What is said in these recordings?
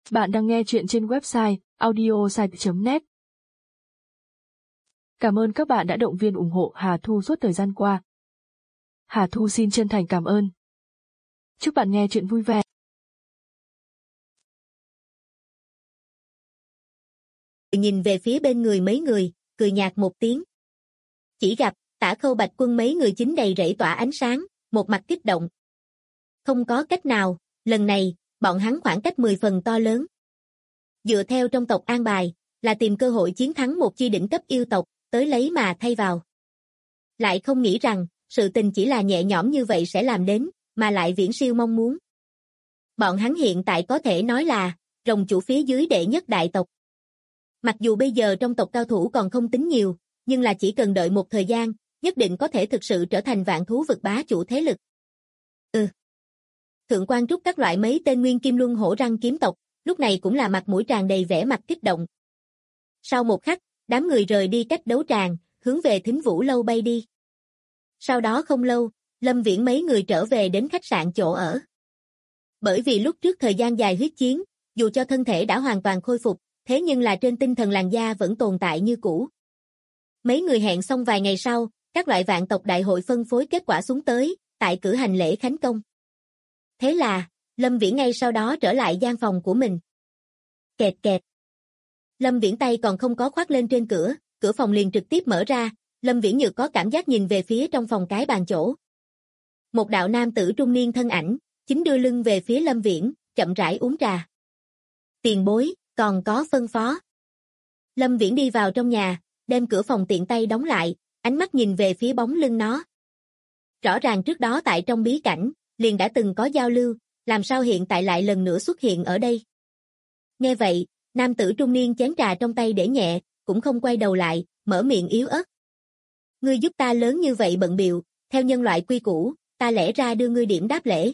Bạn đang nghe chuyện trên website audiosite.net. Cảm ơn các bạn đã động viên ủng hộ Hà Thu suốt thời gian qua. Hà Thu xin chân thành cảm ơn. Chúc bạn nghe chuyện vui vẻ. Nhìn về phía bên người mấy người, cười nhạt một tiếng. Chỉ gặp, Tả Khâu Bạch Quân mấy người chính đầy rẫy tỏa ánh sáng, một mặt kích động. Không có cách nào, lần này, bọn hắn khoảng cách 10 phần to lớn. Dựa theo trong tộc an bài, là tìm cơ hội chiến thắng một chi đỉnh cấp yêu tộc, tới lấy mà thay vào. Lại không nghĩ rằng, sự tình chỉ là nhẹ nhõm như vậy sẽ làm đến, mà lại viễn siêu mong muốn. Bọn hắn hiện tại có thể nói là, rồng chủ phía dưới đệ nhất đại tộc. Mặc dù bây giờ trong tộc cao thủ còn không tính nhiều, nhưng là chỉ cần đợi một thời gian, nhất định có thể thực sự trở thành vạn thú vực bá chủ thế lực. Thượng quan Trúc các loại mấy tên nguyên kim luân hổ răng kiếm tộc, lúc này cũng là mặt mũi tràn đầy vẻ mặt kích động. Sau một khắc, đám người rời đi cách đấu tràng, hướng về Thính Vũ lâu bay đi. Sau đó không lâu, Lâm Viễn mấy người trở về đến khách sạn chỗ ở. Bởi vì lúc trước thời gian dài huyết chiến, dù cho thân thể đã hoàn toàn khôi phục, thế nhưng là trên tinh thần làn da vẫn tồn tại như cũ. Mấy người hẹn xong vài ngày sau, các loại vạn tộc đại hội phân phối kết quả xuống tới, tại cử hành lễ khánh công. Thế là, Lâm Viễn ngay sau đó trở lại gian phòng của mình. Kẹt kẹt. Lâm Viễn tay còn không có khoác lên trên cửa, cửa phòng liền trực tiếp mở ra, Lâm Viễn nhược có cảm giác nhìn về phía trong phòng cái bàn chỗ. Một đạo nam tử trung niên thân ảnh, chính đưa lưng về phía Lâm Viễn, chậm rãi uống trà. Tiền bối, còn có phân phó. Lâm Viễn đi vào trong nhà, đem cửa phòng tiện tay đóng lại, ánh mắt nhìn về phía bóng lưng nó. Rõ ràng trước đó tại trong bí cảnh, liền đã từng có giao lưu, làm sao hiện tại lại lần nữa xuất hiện ở đây. Nghe vậy, nam tử trung niên chén trà trong tay để nhẹ, cũng không quay đầu lại, mở miệng yếu ớt. Ngươi giúp ta lớn như vậy bận bịu, theo nhân loại quy củ, ta lẽ ra đưa ngươi điểm đáp lễ.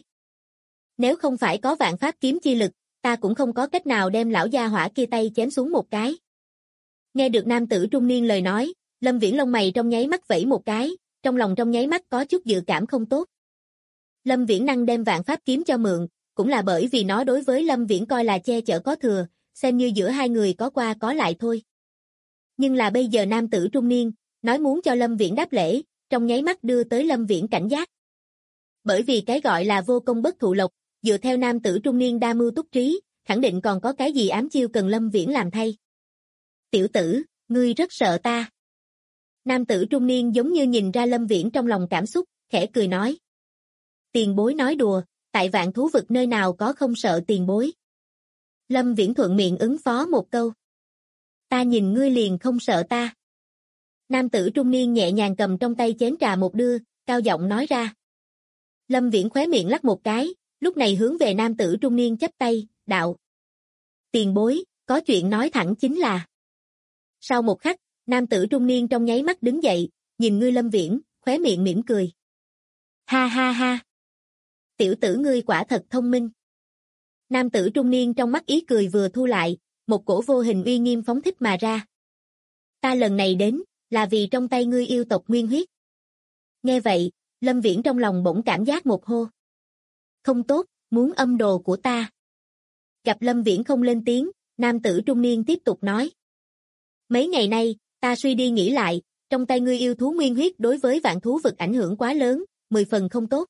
Nếu không phải có vạn pháp kiếm chi lực, ta cũng không có cách nào đem lão gia hỏa kia tay chém xuống một cái. Nghe được nam tử trung niên lời nói, Lâm Viễn lông mày trong nháy mắt vẫy một cái, trong lòng trong nháy mắt có chút dự cảm không tốt. Lâm Viễn năng đem vạn pháp kiếm cho mượn, cũng là bởi vì nó đối với Lâm Viễn coi là che chở có thừa, xem như giữa hai người có qua có lại thôi. Nhưng là bây giờ nam tử trung niên, nói muốn cho Lâm Viễn đáp lễ, trong nháy mắt đưa tới Lâm Viễn cảnh giác. Bởi vì cái gọi là vô công bất thụ lộc, dựa theo nam tử trung niên đa mưu túc trí, khẳng định còn có cái gì ám chiêu cần Lâm Viễn làm thay. Tiểu tử, ngươi rất sợ ta. Nam tử trung niên giống như nhìn ra Lâm Viễn trong lòng cảm xúc, khẽ cười nói. Tiền bối nói đùa, tại vạn thú vực nơi nào có không sợ tiền bối. Lâm Viễn thuận miệng ứng phó một câu. Ta nhìn ngươi liền không sợ ta. Nam tử trung niên nhẹ nhàng cầm trong tay chén trà một đưa, cao giọng nói ra. Lâm Viễn khóe miệng lắc một cái, lúc này hướng về nam tử trung niên chắp tay, đạo. Tiền bối, có chuyện nói thẳng chính là. Sau một khắc, nam tử trung niên trong nháy mắt đứng dậy, nhìn ngươi Lâm Viễn, khóe miệng mỉm cười. Ha ha ha. Tiểu tử ngươi quả thật thông minh. Nam tử trung niên trong mắt ý cười vừa thu lại, một cổ vô hình uy nghiêm phóng thích mà ra. Ta lần này đến, là vì trong tay ngươi yêu tộc nguyên huyết. Nghe vậy, Lâm Viễn trong lòng bỗng cảm giác một hô. Không tốt, muốn âm đồ của ta. Gặp Lâm Viễn không lên tiếng, nam tử trung niên tiếp tục nói. Mấy ngày nay, ta suy đi nghĩ lại, trong tay ngươi yêu thú nguyên huyết đối với vạn thú vực ảnh hưởng quá lớn, 10 phần không tốt.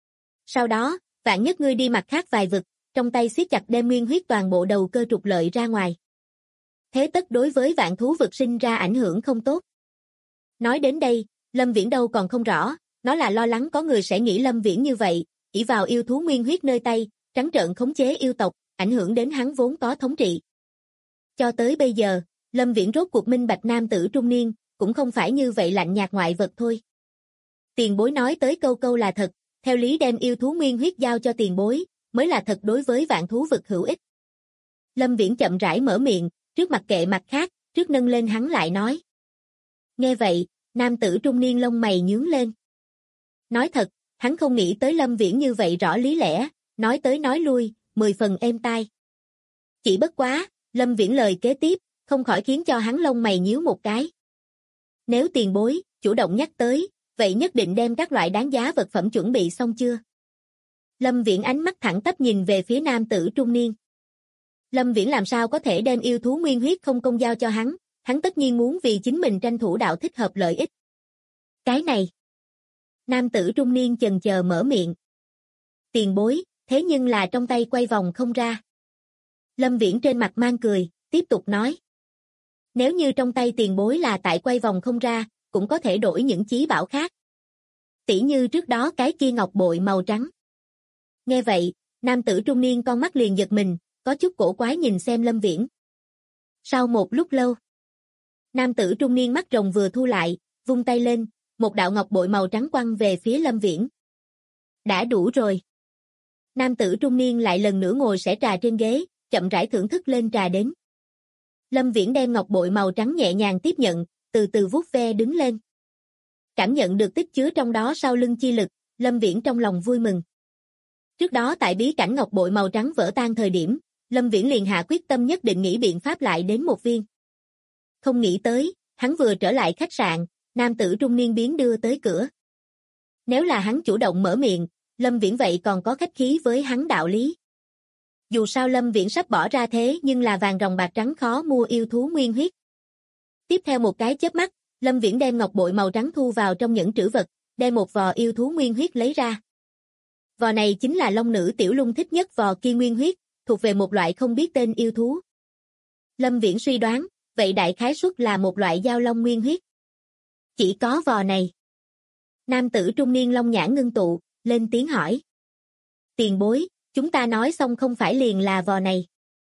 Sau đó, vạn nhất ngươi đi mặt khác vài vực, trong tay siết chặt đem nguyên huyết toàn bộ đầu cơ trục lợi ra ngoài. Thế tất đối với vạn thú vực sinh ra ảnh hưởng không tốt. Nói đến đây, Lâm Viễn đâu còn không rõ, nó là lo lắng có người sẽ nghĩ Lâm Viễn như vậy, ỷ vào yêu thú nguyên huyết nơi tay, trắng trợn khống chế yêu tộc, ảnh hưởng đến hắn vốn có thống trị. Cho tới bây giờ, Lâm Viễn rốt cuộc minh bạch nam tử trung niên, cũng không phải như vậy lạnh nhạt ngoại vật thôi. Tiền bối nói tới câu câu là thật, theo lý đem yêu thú nguyên huyết giao cho tiền bối, mới là thật đối với vạn thú vực hữu ích. Lâm Viễn chậm rãi mở miệng, trước mặt kệ mặt khác, trước nâng lên hắn lại nói. Nghe vậy, nam tử trung niên lông mày nhướng lên. Nói thật, hắn không nghĩ tới Lâm Viễn như vậy rõ lý lẽ, nói tới nói lui, 10 phần êm tai. Chỉ bất quá, Lâm Viễn lời kế tiếp, không khỏi khiến cho hắn lông mày nhíu một cái. Nếu tiền bối, chủ động nhắc tới, vậy nhất định đem các loại đáng giá vật phẩm chuẩn bị xong chưa? Lâm Viễn ánh mắt thẳng tắp nhìn về phía nam tử trung niên. Lâm Viễn làm sao có thể đem yêu thú nguyên huyết không công giao cho hắn tất nhiên muốn vì chính mình tranh thủ đạo thích hợp lợi ích. Cái này. Nam tử trung niên chần chờ mở miệng. Tiền bối, thế nhưng là trong tay quay vòng không ra. Lâm Viễn trên mặt mang cười, tiếp tục nói. Nếu như trong tay tiền bối là tại quay vòng không ra, cũng có thể đổi những chí bảo khác. Tỉ như trước đó cái kia ngọc bội màu trắng. Nghe vậy, nam tử trung niên con mắt liền giật mình, có chút cổ quái nhìn xem Lâm Viễn. Sau một lúc lâu, nam tử trung niên mắt rồng vừa thu lại, vung tay lên, một đạo ngọc bội màu trắng quăng về phía Lâm Viễn. Đã đủ rồi. Nam tử trung niên lại lần nữa ngồi sải trà trên ghế, chậm rãi thưởng thức lên trà đến. Lâm Viễn đem ngọc bội màu trắng nhẹ nhàng tiếp nhận, từ từ vuốt ve đứng lên. Cảm nhận được tích chứa trong đó sau lưng chi lực, Lâm Viễn trong lòng vui mừng. Trước đó tại bí cảnh ngọc bội màu trắng vỡ tan thời điểm, Lâm Viễn liền hạ quyết tâm nhất định nghĩ biện pháp lại đến một viên. Không nghĩ tới, hắn vừa trở lại khách sạn, nam tử trung niên biến đưa tới cửa. Nếu là hắn chủ động mở miệng, Lâm Viễn vậy còn có khách khí với hắn đạo lý. Dù sao Lâm Viễn sắp bỏ ra thế nhưng là vàng ròng bạc trắng khó mua yêu thú nguyên huyết. Tiếp theo một cái chớp mắt, Lâm Viễn đem ngọc bội màu trắng thu vào trong nhẫn trữ vật, đem một vò yêu thú nguyên huyết lấy ra. Vò này chính là long nữ Tiểu Lung thích nhất vò kia nguyên huyết, thuộc về một loại không biết tên yêu thú. Lâm Viễn suy đoán, vậy đại khái suất là một loại giao long nguyên huyết. Chỉ có vò này. Nam tử trung niên long nhãn ngưng tụ, lên tiếng hỏi. Tiền bối, chúng ta nói xong không phải liền là vò này.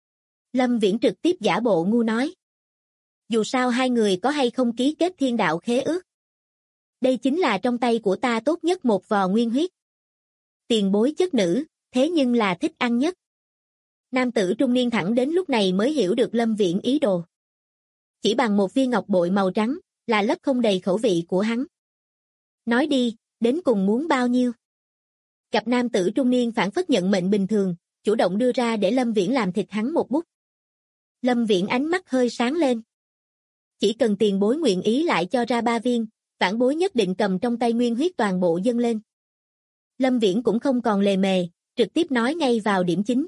Lâm Viễn trực tiếp giả bộ ngu nói. Dù sao hai người có hay không ký kết thiên đạo khế ước. Đây chính là trong tay của ta tốt nhất một vò nguyên huyết. Tiền bối chất nữ, thế nhưng là thích ăn nhất. Nam tử trung niên thẳng đến lúc này mới hiểu được Lâm Viễn ý đồ. Chỉ bằng một viên ngọc bội màu trắng, là lấp không đầy khẩu vị của hắn. Nói đi, đến cùng muốn bao nhiêu? Gặp nam tử trung niên phản phất nhận mệnh bình thường, chủ động đưa ra để Lâm Viễn làm thịt hắn một bút. Lâm Viễn ánh mắt hơi sáng lên. Chỉ cần tiền bối nguyện ý lại cho ra 3 viên, vãn bối nhất định cầm trong tay nguyên huyết toàn bộ dâng lên. Lâm Viễn cũng không còn lề mề, trực tiếp nói ngay vào điểm chính.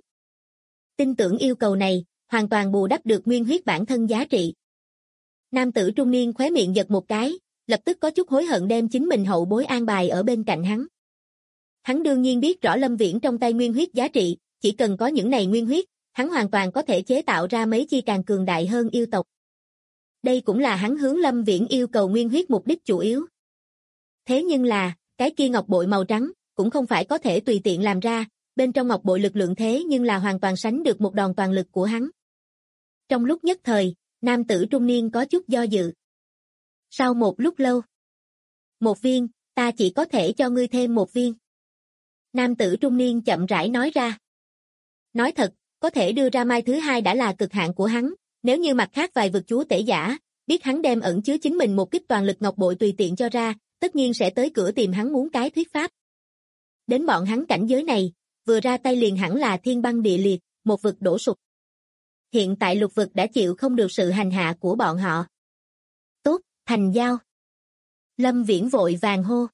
Tin tưởng yêu cầu này, hoàn toàn bù đắp được nguyên huyết bản thân giá trị. Nam tử trung niên khóe miệng giật một cái, lập tức có chút hối hận đem chính mình hậu bối an bài ở bên cạnh hắn. Hắn đương nhiên biết rõ Lâm Viễn trong tay nguyên huyết giá trị, chỉ cần có những này nguyên huyết, hắn hoàn toàn có thể chế tạo ra mấy chi càng cường đại hơn yêu tộc. Đây cũng là hắn hướng Lâm Viễn yêu cầu nguyên huyết mục đích chủ yếu. Thế nhưng là, cái kia ngọc bội màu trắng, cũng không phải có thể tùy tiện làm ra, bên trong ngọc bội lực lượng thế nhưng là hoàn toàn sánh được một đòn toàn lực của hắn. Trong lúc nhất thời, nam tử trung niên có chút do dự. Sau một lúc lâu, 1 viên, ta chỉ có thể cho ngươi thêm 1 viên. Nam tử trung niên chậm rãi nói ra. Nói thật, có thể đưa ra mai thứ 2 đã là cực hạn của hắn, nếu như mặt khác vài vực chúa tể giả, biết hắn đem ẩn chứa chính mình một kích toàn lực ngọc bội tùy tiện cho ra, tất nhiên sẽ tới cửa tìm hắn muốn cái thuyết pháp. Đến bọn hắn cảnh giới này, vừa ra tay liền hẳn là thiên băng địa liệt, một vực đổ sụp. Hiện tại lục vực đã chịu không được sự hành hạ của bọn họ. Tốt, thành giao. Lâm Viễn vội vàng hô.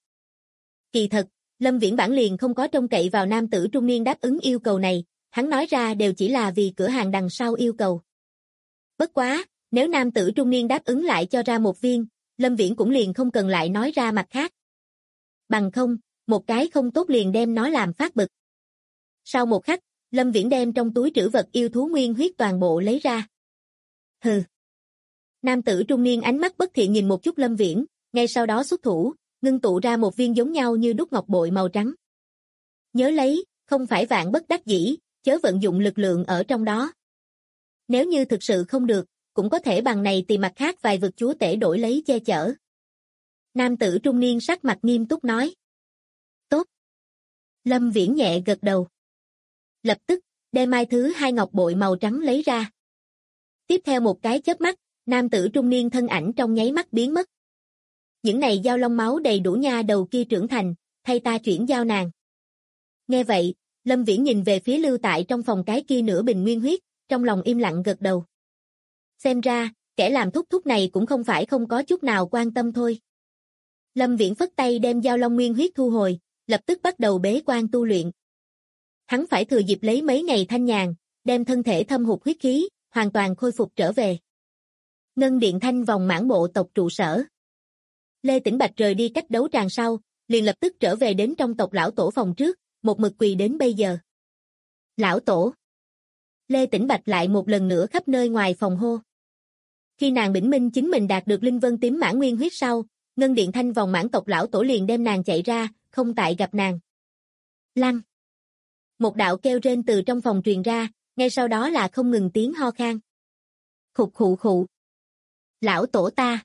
Kỳ thật, Lâm Viễn bản liền không có trông cậy vào nam tử trung niên đáp ứng yêu cầu này, hắn nói ra đều chỉ là vì cửa hàng đằng sau yêu cầu. Bất quá, nếu nam tử trung niên đáp ứng lại cho ra 1 viên, Lâm Viễn cũng liền không cần lại nói ra mặt khác. Bằng không, một cái không tốt liền đem nó làm phát bực. Sau một khắc, Lâm Viễn đem trong túi trữ vật yêu thú nguyên huyết toàn bộ lấy ra. Hừ. Nam tử trung niên ánh mắt bất thiện nhìn một chút Lâm Viễn, ngay sau đó xuất thủ, ngưng tụ ra 1 viên giống nhau như đúc ngọc bội màu trắng. Nhớ lấy, không phải vạn bất đắc dĩ, chớ vận dụng lực lượng ở trong đó. Nếu như thực sự không được, cũng có thể bằng này tìm mặt khác vài vực chúa tể đổi lấy che chở. Nam tử trung niên sắc mặt nghiêm túc nói. Tốt. Lâm Viễn nhẹ gật đầu. Lập tức, đem mai thứ 2 ngọc bội màu trắng lấy ra. Tiếp theo một cái chớp mắt, nam tử trung niên thân ảnh trong nháy mắt biến mất. Những này giao long máu đầy đủ nha đầu kia trưởng thành, thay ta chuyển giao nàng. Nghe vậy, Lâm Viễn nhìn về phía lưu tại trong phòng cái kia nửa bình nguyên huyết, trong lòng im lặng gật đầu. Xem ra, kẻ làm thúc thúc này cũng không phải không có chút nào quan tâm thôi. Lâm Viễn phất tay đem giao long nguyên huyết thu hồi, lập tức bắt đầu bế quan tu luyện. Hắn phải thừa dịp lấy mấy ngày thanh nhàn, đem thân thể thâm hụt huyết khí, hoàn toàn khôi phục trở về. Ngân điện thanh vòng mãn bộ tộc trụ sở. Lê Tĩnh Bạch rời đi cách đấu tràng sau, liền lập tức trở về đến trong tộc lão tổ phòng trước, một mực quỳ đến bây giờ. Lão tổ. Lê Tĩnh Bạch lại một lần nữa khắp nơi ngoài phòng hô. Khi nàng bỉnh minh chính mình đạt được linh vân tím mãn nguyên huyết sau, Ngân điện thanh vòng mãn tộc lão tổ liền đem nàng chạy ra, không tại gặp nàng. Lăng. Một đạo kêu rên từ trong phòng truyền ra, ngay sau đó là không ngừng tiếng ho khan. Khục khụ khụ. Lão tổ ta.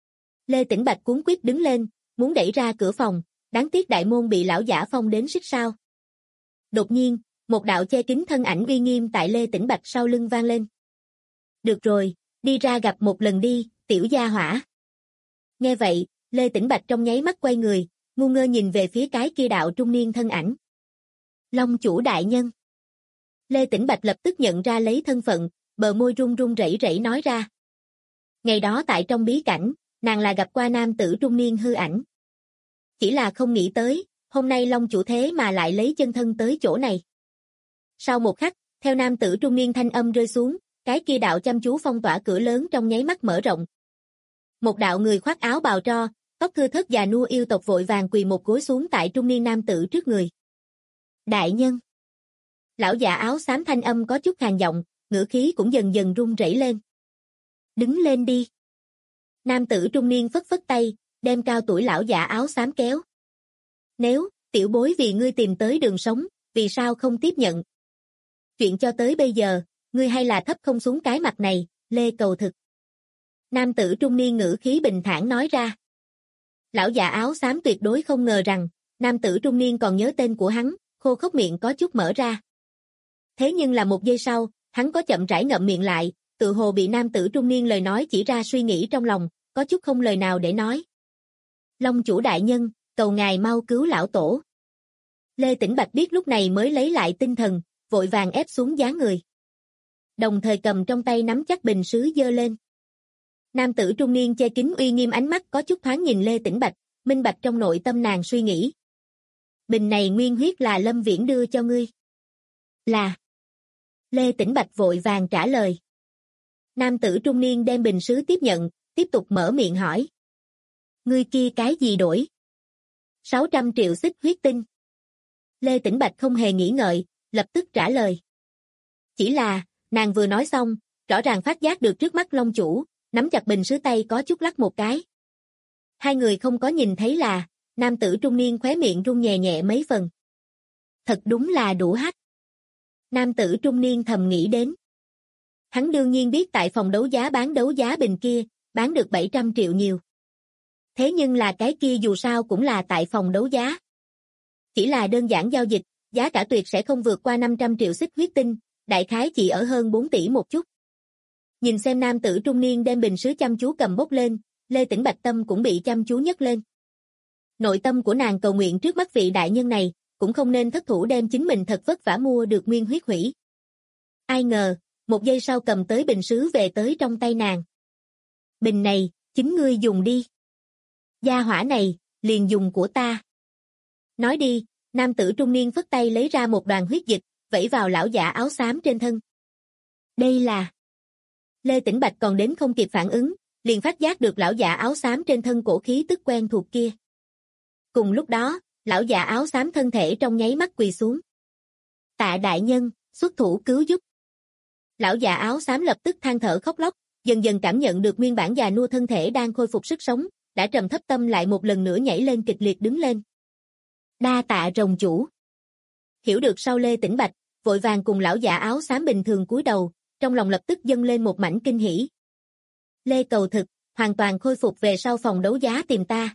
Lê Tĩnh Bạch cuống quýt đứng lên, muốn đẩy ra cửa phòng, đáng tiếc đại môn bị lão giả phong đến xích sao. Đột nhiên, một đạo che kín thân ảnh uy nghiêm tại Lê Tĩnh Bạch sau lưng vang lên. Được rồi, đi ra gặp một lần đi, tiểu gia hỏa. Nghe vậy, Lê Tĩnh Bạch trong nháy mắt quay người, ngu ngơ nhìn về phía cái kia đạo trung niên thân ảnh. Long chủ đại nhân. Lê Tĩnh Bạch lập tức nhận ra lấy thân phận, bờ môi run run rẩy rẩy nói ra. Ngày đó tại trong bí cảnh, nàng là gặp qua nam tử trung niên hư ảnh. Chỉ là không nghĩ tới, hôm nay Long chủ thế mà lại lấy chân thân tới chỗ này. Sau một khắc, theo nam tử trung niên thanh âm rơi xuống, cái kia đạo chăm chú phong tỏa cửa lớn trong nháy mắt mở rộng. Một đạo người khoác áo bào tro, tóc thưa thớt già nua yêu tộc vội vàng quỳ một gối xuống tại trung niên nam tử trước người. Đại nhân. Lão già áo xám thanh âm có chút khàn giọng, ngữ khí cũng dần dần run rẩy lên. Đứng lên đi. Nam tử trung niên phất phất tay, đem cao tuổi lão già áo xám kéo. Nếu, tiểu bối vì ngươi tìm tới đường sống, vì sao không tiếp nhận? Chuyện cho tới bây giờ, ngươi hay là thấp không xuống cái mặt này, Lê cầu thực. Nam tử trung niên ngữ khí bình thản nói ra. Lão già áo xám tuyệt đối không ngờ rằng, nam tử trung niên còn nhớ tên của hắn, khô khốc miệng có chút mở ra. Thế nhưng là một giây sau, hắn có chậm rãi ngậm miệng lại, tự hồ bị nam tử trung niên lời nói chỉ ra suy nghĩ trong lòng, có chút không lời nào để nói. Long chủ đại nhân, cầu ngài mau cứu lão tổ. Lê Tĩnh Bạch biết lúc này mới lấy lại tinh thần, vội vàng ép xuống dáng người. Đồng thời cầm trong tay nắm chắc bình sứ giơ lên. Nam tử trung niên che kín uy nghiêm ánh mắt có chút thoáng nhìn Lê Tĩnh Bạch, minh bạch trong nội tâm nàng suy nghĩ. Bình này nguyên huyết là Lâm Viễn đưa cho ngươi. Là. Lê Tĩnh Bạch vội vàng trả lời. Nam tử trung niên đem bình sứ tiếp nhận, tiếp tục mở miệng hỏi. Ngươi kia cái gì đổi? 600 triệu xích huyết tinh. Lê Tĩnh Bạch không hề nghĩ ngợi, lập tức trả lời. Chỉ là, nàng vừa nói xong, rõ ràng phát giác được trước mắt Long chủ, nắm chặt bình sứ tay có chút lắc một cái. Hai người không có nhìn thấy là, nam tử trung niên khóe miệng run nhẹ nhẹ mấy phần. Thật đúng là đủ hắc. Nam tử trung niên thầm nghĩ đến. Hắn đương nhiên biết tại phòng đấu giá bán đấu giá bình kia, bán được 700 triệu nhiều. Thế nhưng là cái kia dù sao cũng là tại phòng đấu giá. Chỉ là đơn giản giao dịch, giá cả tuyệt sẽ không vượt qua 500 triệu xích huyết tinh, đại khái chỉ ở hơn 4 tỷ một chút. Nhìn xem nam tử trung niên đem bình sứ chăm chú cầm bốc lên, Lê Tĩnh Bạch tâm cũng bị chăm chú nhấc lên. Nội tâm của nàng cầu nguyện trước mắt vị đại nhân này, cũng không nên thất thủ đem chính mình thật vất vả mua được nguyên huyết hủy. Ai ngờ, một giây sau cầm tới bình sứ về tới trong tay nàng. Bình này, chính ngươi dùng đi. Gia hỏa này, liền dùng của ta. Nói đi, nam tử trung niên phất tay lấy ra một đoàn huyết dịch, vẩy vào lão giả áo xám trên thân. Đây là... Lê Tĩnh Bạch còn đến không kịp phản ứng, liền phát giác được lão giả áo xám trên thân cổ khí tức quen thuộc kia. Cùng lúc đó, lão giả áo xám thân thể trong nháy mắt quỳ xuống. Tạ đại nhân, xuất thủ cứu giúp. Lão già áo xám lập tức than thở khóc lóc, dần dần cảm nhận được nguyên bản già nua thân thể đang khôi phục sức sống, đã trầm thấp tâm lại một lần nữa nhảy lên kịch liệt đứng lên. Đa tạ rồng chủ. Hiểu được sau Lê Tĩnh Bạch, vội vàng cùng lão già áo xám bình thường cúi đầu, trong lòng lập tức dâng lên một mảnh kinh hỉ. Lê cầu thực, hoàn toàn khôi phục về sau phòng đấu giá tìm ta.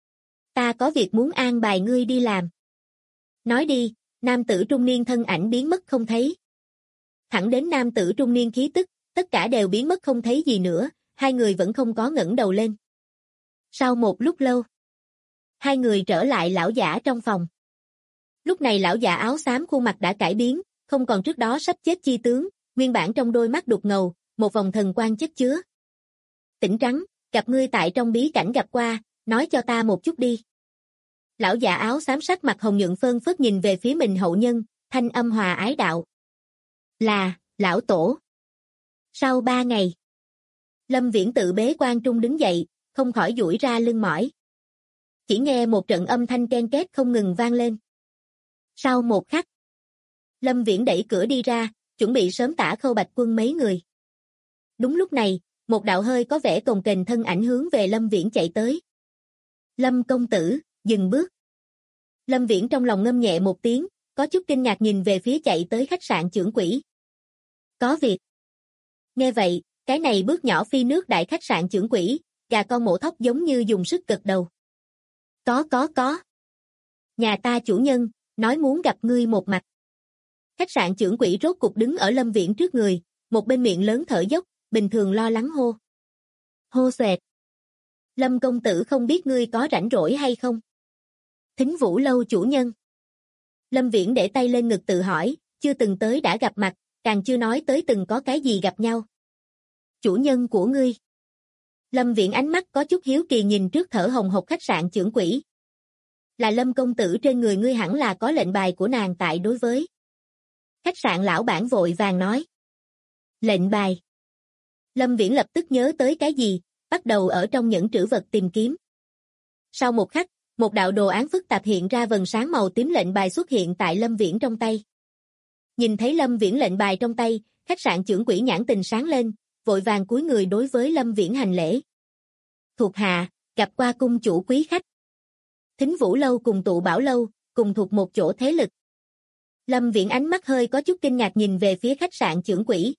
Ta có việc muốn an bài ngươi đi làm. Nói đi, nam tử trung niên thân ảnh biến mất không thấy. Thẳng đến nam tử trung niên khí tức, tất cả đều biến mất không thấy gì nữa, hai người vẫn không có ngẩng đầu lên. Sau một lúc lâu, hai người trở lại lão giả trong phòng. Lúc này lão giả áo xám khuôn mặt đã cải biến, không còn trước đó sắp chết chi tướng, nguyên bản trong đôi mắt đục ngầu, một vòng thần quang chất chứa. Tỉnh trắng, gặp ngươi tại trong bí cảnh gặp qua, nói cho ta một chút đi. Lão già áo xám sắc mặt hồng nhuận phơn phớt nhìn về phía mình hậu nhân, thanh âm hòa ái đạo. Là, lão tổ. Sau 3 ngày, Lâm Viễn tự bế quan trung đứng dậy, không khỏi duỗi ra lưng mỏi. Chỉ nghe một trận âm thanh ken két không ngừng vang lên. Sau một khắc, Lâm Viễn đẩy cửa đi ra, chuẩn bị sớm tả Khâu Bạch Quân mấy người. Đúng lúc này, một đạo hơi có vẻ cồng kềnh thân ảnh hướng về Lâm Viễn chạy tới. Lâm công tử, dừng bước. Lâm Viễn trong lòng ngâm nhẹ một tiếng, có chút kinh ngạc nhìn về phía chạy tới khách sạn trưởng quỹ. Có việc. Nghe vậy, cái này bước nhỏ phi nước đại khách sạn trưởng quỹ, gà con mổ thóc giống như dùng sức gật đầu. Có. Nhà ta chủ nhân, nói muốn gặp ngươi một mặt. Khách sạn trưởng quỹ rốt cục đứng ở Lâm Viễn trước người, một bên miệng lớn thở dốc, bình thường lo lắng hô. Hô xoẹt. Lâm công tử không biết ngươi có rảnh rỗi hay không? Thính Vũ lâu chủ nhân. Lâm Viễn để tay lên ngực tự hỏi, chưa từng tới đã gặp mặt, càng chưa nói tới từng có cái gì gặp nhau. Chủ nhân của ngươi. Lâm Viễn ánh mắt có chút hiếu kỳ nhìn trước thở hồng hộc khách sạn trưởng quỹ. Là Lâm công tử, trên người ngươi hẳn là có lệnh bài của nàng tại đối với. Khách sạn lão bản vội vàng nói. Lệnh bài. Lâm Viễn lập tức nhớ tới cái gì, bắt đầu ở trong những trữ vật tìm kiếm. Sau một khắc, một đạo đồ án phức tạp hiện ra, vầng sáng màu tím lệnh bài xuất hiện tại Lâm Viễn trong tay. Nhìn thấy Lâm Viễn lệnh bài trong tay, khách sạn trưởng quỹ nhãn tình sáng lên, vội vàng cúi người đối với Lâm Viễn hành lễ. Thuộc hạ, gặp qua cung chủ quý khách. Thính Vũ lâu cùng Tụ Bảo lâu, cùng thuộc một chỗ thế lực. Lâm Viễn ánh mắt hơi có chút kinh ngạc nhìn về phía khách sạn trưởng quỹ.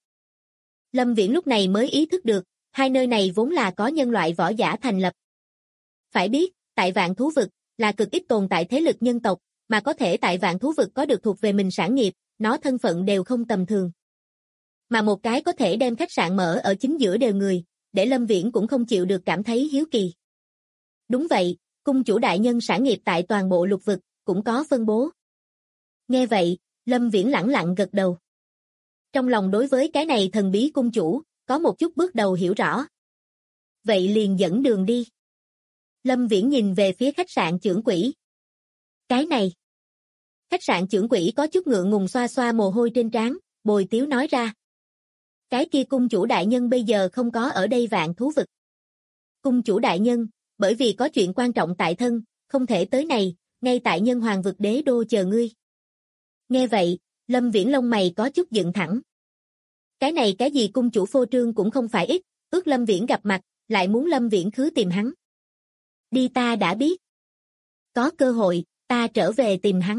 Lâm Viễn lúc này mới ý thức được, hai nơi này vốn là có nhân loại võ giả thành lập. Phải biết, tại Vạn Thú Vực, là cực ít tồn tại thế lực nhân tộc, mà có thể tại Vạn Thú Vực có được thuộc về mình sản nghiệp, nó thân phận đều không tầm thường. Mà một cái có thể đem khách sạn mở ở chính giữa đều người, để Lâm Viễn cũng không chịu được cảm thấy hiếu kỳ. Đúng vậy, cung chủ đại nhân sản nghiệp tại toàn bộ lục vực, cũng có phân bố. Nghe vậy, Lâm Viễn lẳng lặng gật đầu. Trong lòng đối với cái này thần bí cung chủ, có một chút bước đầu hiểu rõ. Vậy liền dẫn đường đi. Lâm Viễn nhìn về phía khách sạn trưởng quỹ. Cái này. Khách sạn trưởng quỹ có chút ngượng ngùng xoa xoa mồ hôi trên trán, bồi tiếu nói ra. Cái kia cung chủ đại nhân bây giờ không có ở đây Vạn Thú Vực. Cung chủ đại nhân, bởi vì có chuyện quan trọng tại thân, không thể tới này, ngay tại Nhân Hoàng Vực đế đô chờ ngươi. Nghe vậy, Lâm Viễn lông mày có chút dựng thẳng. Cái này cái gì cung chủ phô trương cũng không phải ít, ước Lâm Viễn gặp mặt, lại muốn Lâm Viễn khứ tìm hắn. Đi, ta đã biết. Có cơ hội, ta trở về tìm hắn.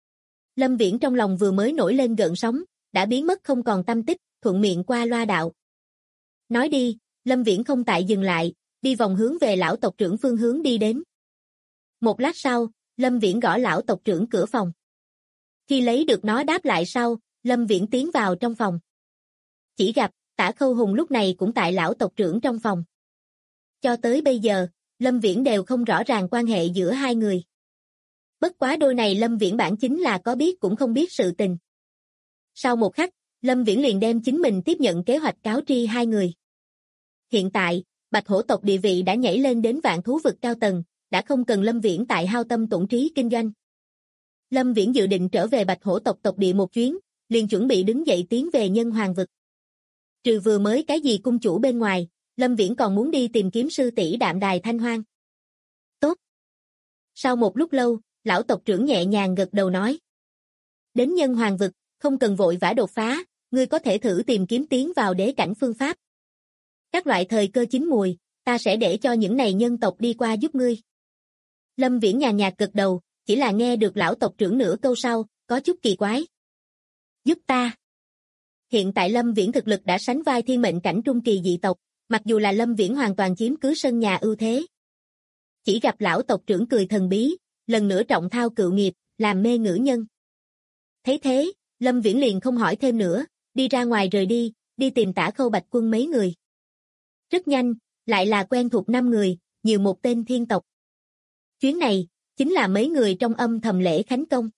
Lâm Viễn trong lòng vừa mới nổi lên gợn sóng, đã biến mất không còn tăm tích, thuận miệng qua loa đạo. Nói đi, Lâm Viễn không tại dừng lại, đi vòng hướng về lão tộc trưởng phương hướng đi đến. Một lát sau, Lâm Viễn gõ lão tộc trưởng cửa phòng. Khi lấy được nó đáp lại sau, Lâm Viễn tiến vào trong phòng. Chỉ gặp, Tả Khâu Hùng lúc này cũng tại lão tộc trưởng trong phòng. Cho tới bây giờ, Lâm Viễn đều không rõ ràng quan hệ giữa hai người. Bất quá đôi này Lâm Viễn bản chính là có biết cũng không biết sự tình. Sau một khắc, Lâm Viễn liền đem chính mình tiếp nhận kế hoạch cáo tri hai người. Hiện tại, Bạch Hổ tộc địa vị đã nhảy lên đến Vạn Thú Vực cao tầng, đã không cần Lâm Viễn tại hao tâm tổn trí kinh doanh. Lâm Viễn dự định trở về Bạch Hổ tộc tộc địa một chuyến, liền chuẩn bị đứng dậy tiến về Nhân Hoàng Vực. Trừ vừa mới cái gì cung chủ bên ngoài, Lâm Viễn còn muốn đi tìm kiếm sư tỷ Đạm Đài Thanh Hoang. Tốt. Sau một lúc lâu, lão tộc trưởng nhẹ nhàng gật đầu nói. Đến Nhân Hoàng Vực, không cần vội vã đột phá, ngươi có thể thử tìm kiếm tiến vào đế cảnh phương pháp. Các loại thời cơ chín mùi, ta sẽ để cho những này nhân tộc đi qua giúp ngươi. Lâm Viễn nhàn nhạt gật đầu, chỉ là nghe được lão tộc trưởng nửa câu sau, có chút kỳ quái. Giúp ta. Hiện tại Lâm Viễn thực lực đã sánh vai thiên mệnh cảnh trung kỳ dị tộc, mặc dù là Lâm Viễn hoàn toàn chiếm cứ sân nhà ưu thế. Chỉ gặp lão tộc trưởng cười thần bí, lần nữa trọng thao cựu nghiệp, làm mê ngữ nhân. Thấy thế, Lâm Viễn liền không hỏi thêm nữa, đi ra ngoài rời đi, đi tìm Tả Khâu Bạch Quân mấy người. Rất nhanh, lại là quen thuộc 5 người, nhiều một tên thiên tộc. Chuyến này, chính là mấy người trong âm thầm lễ khánh công.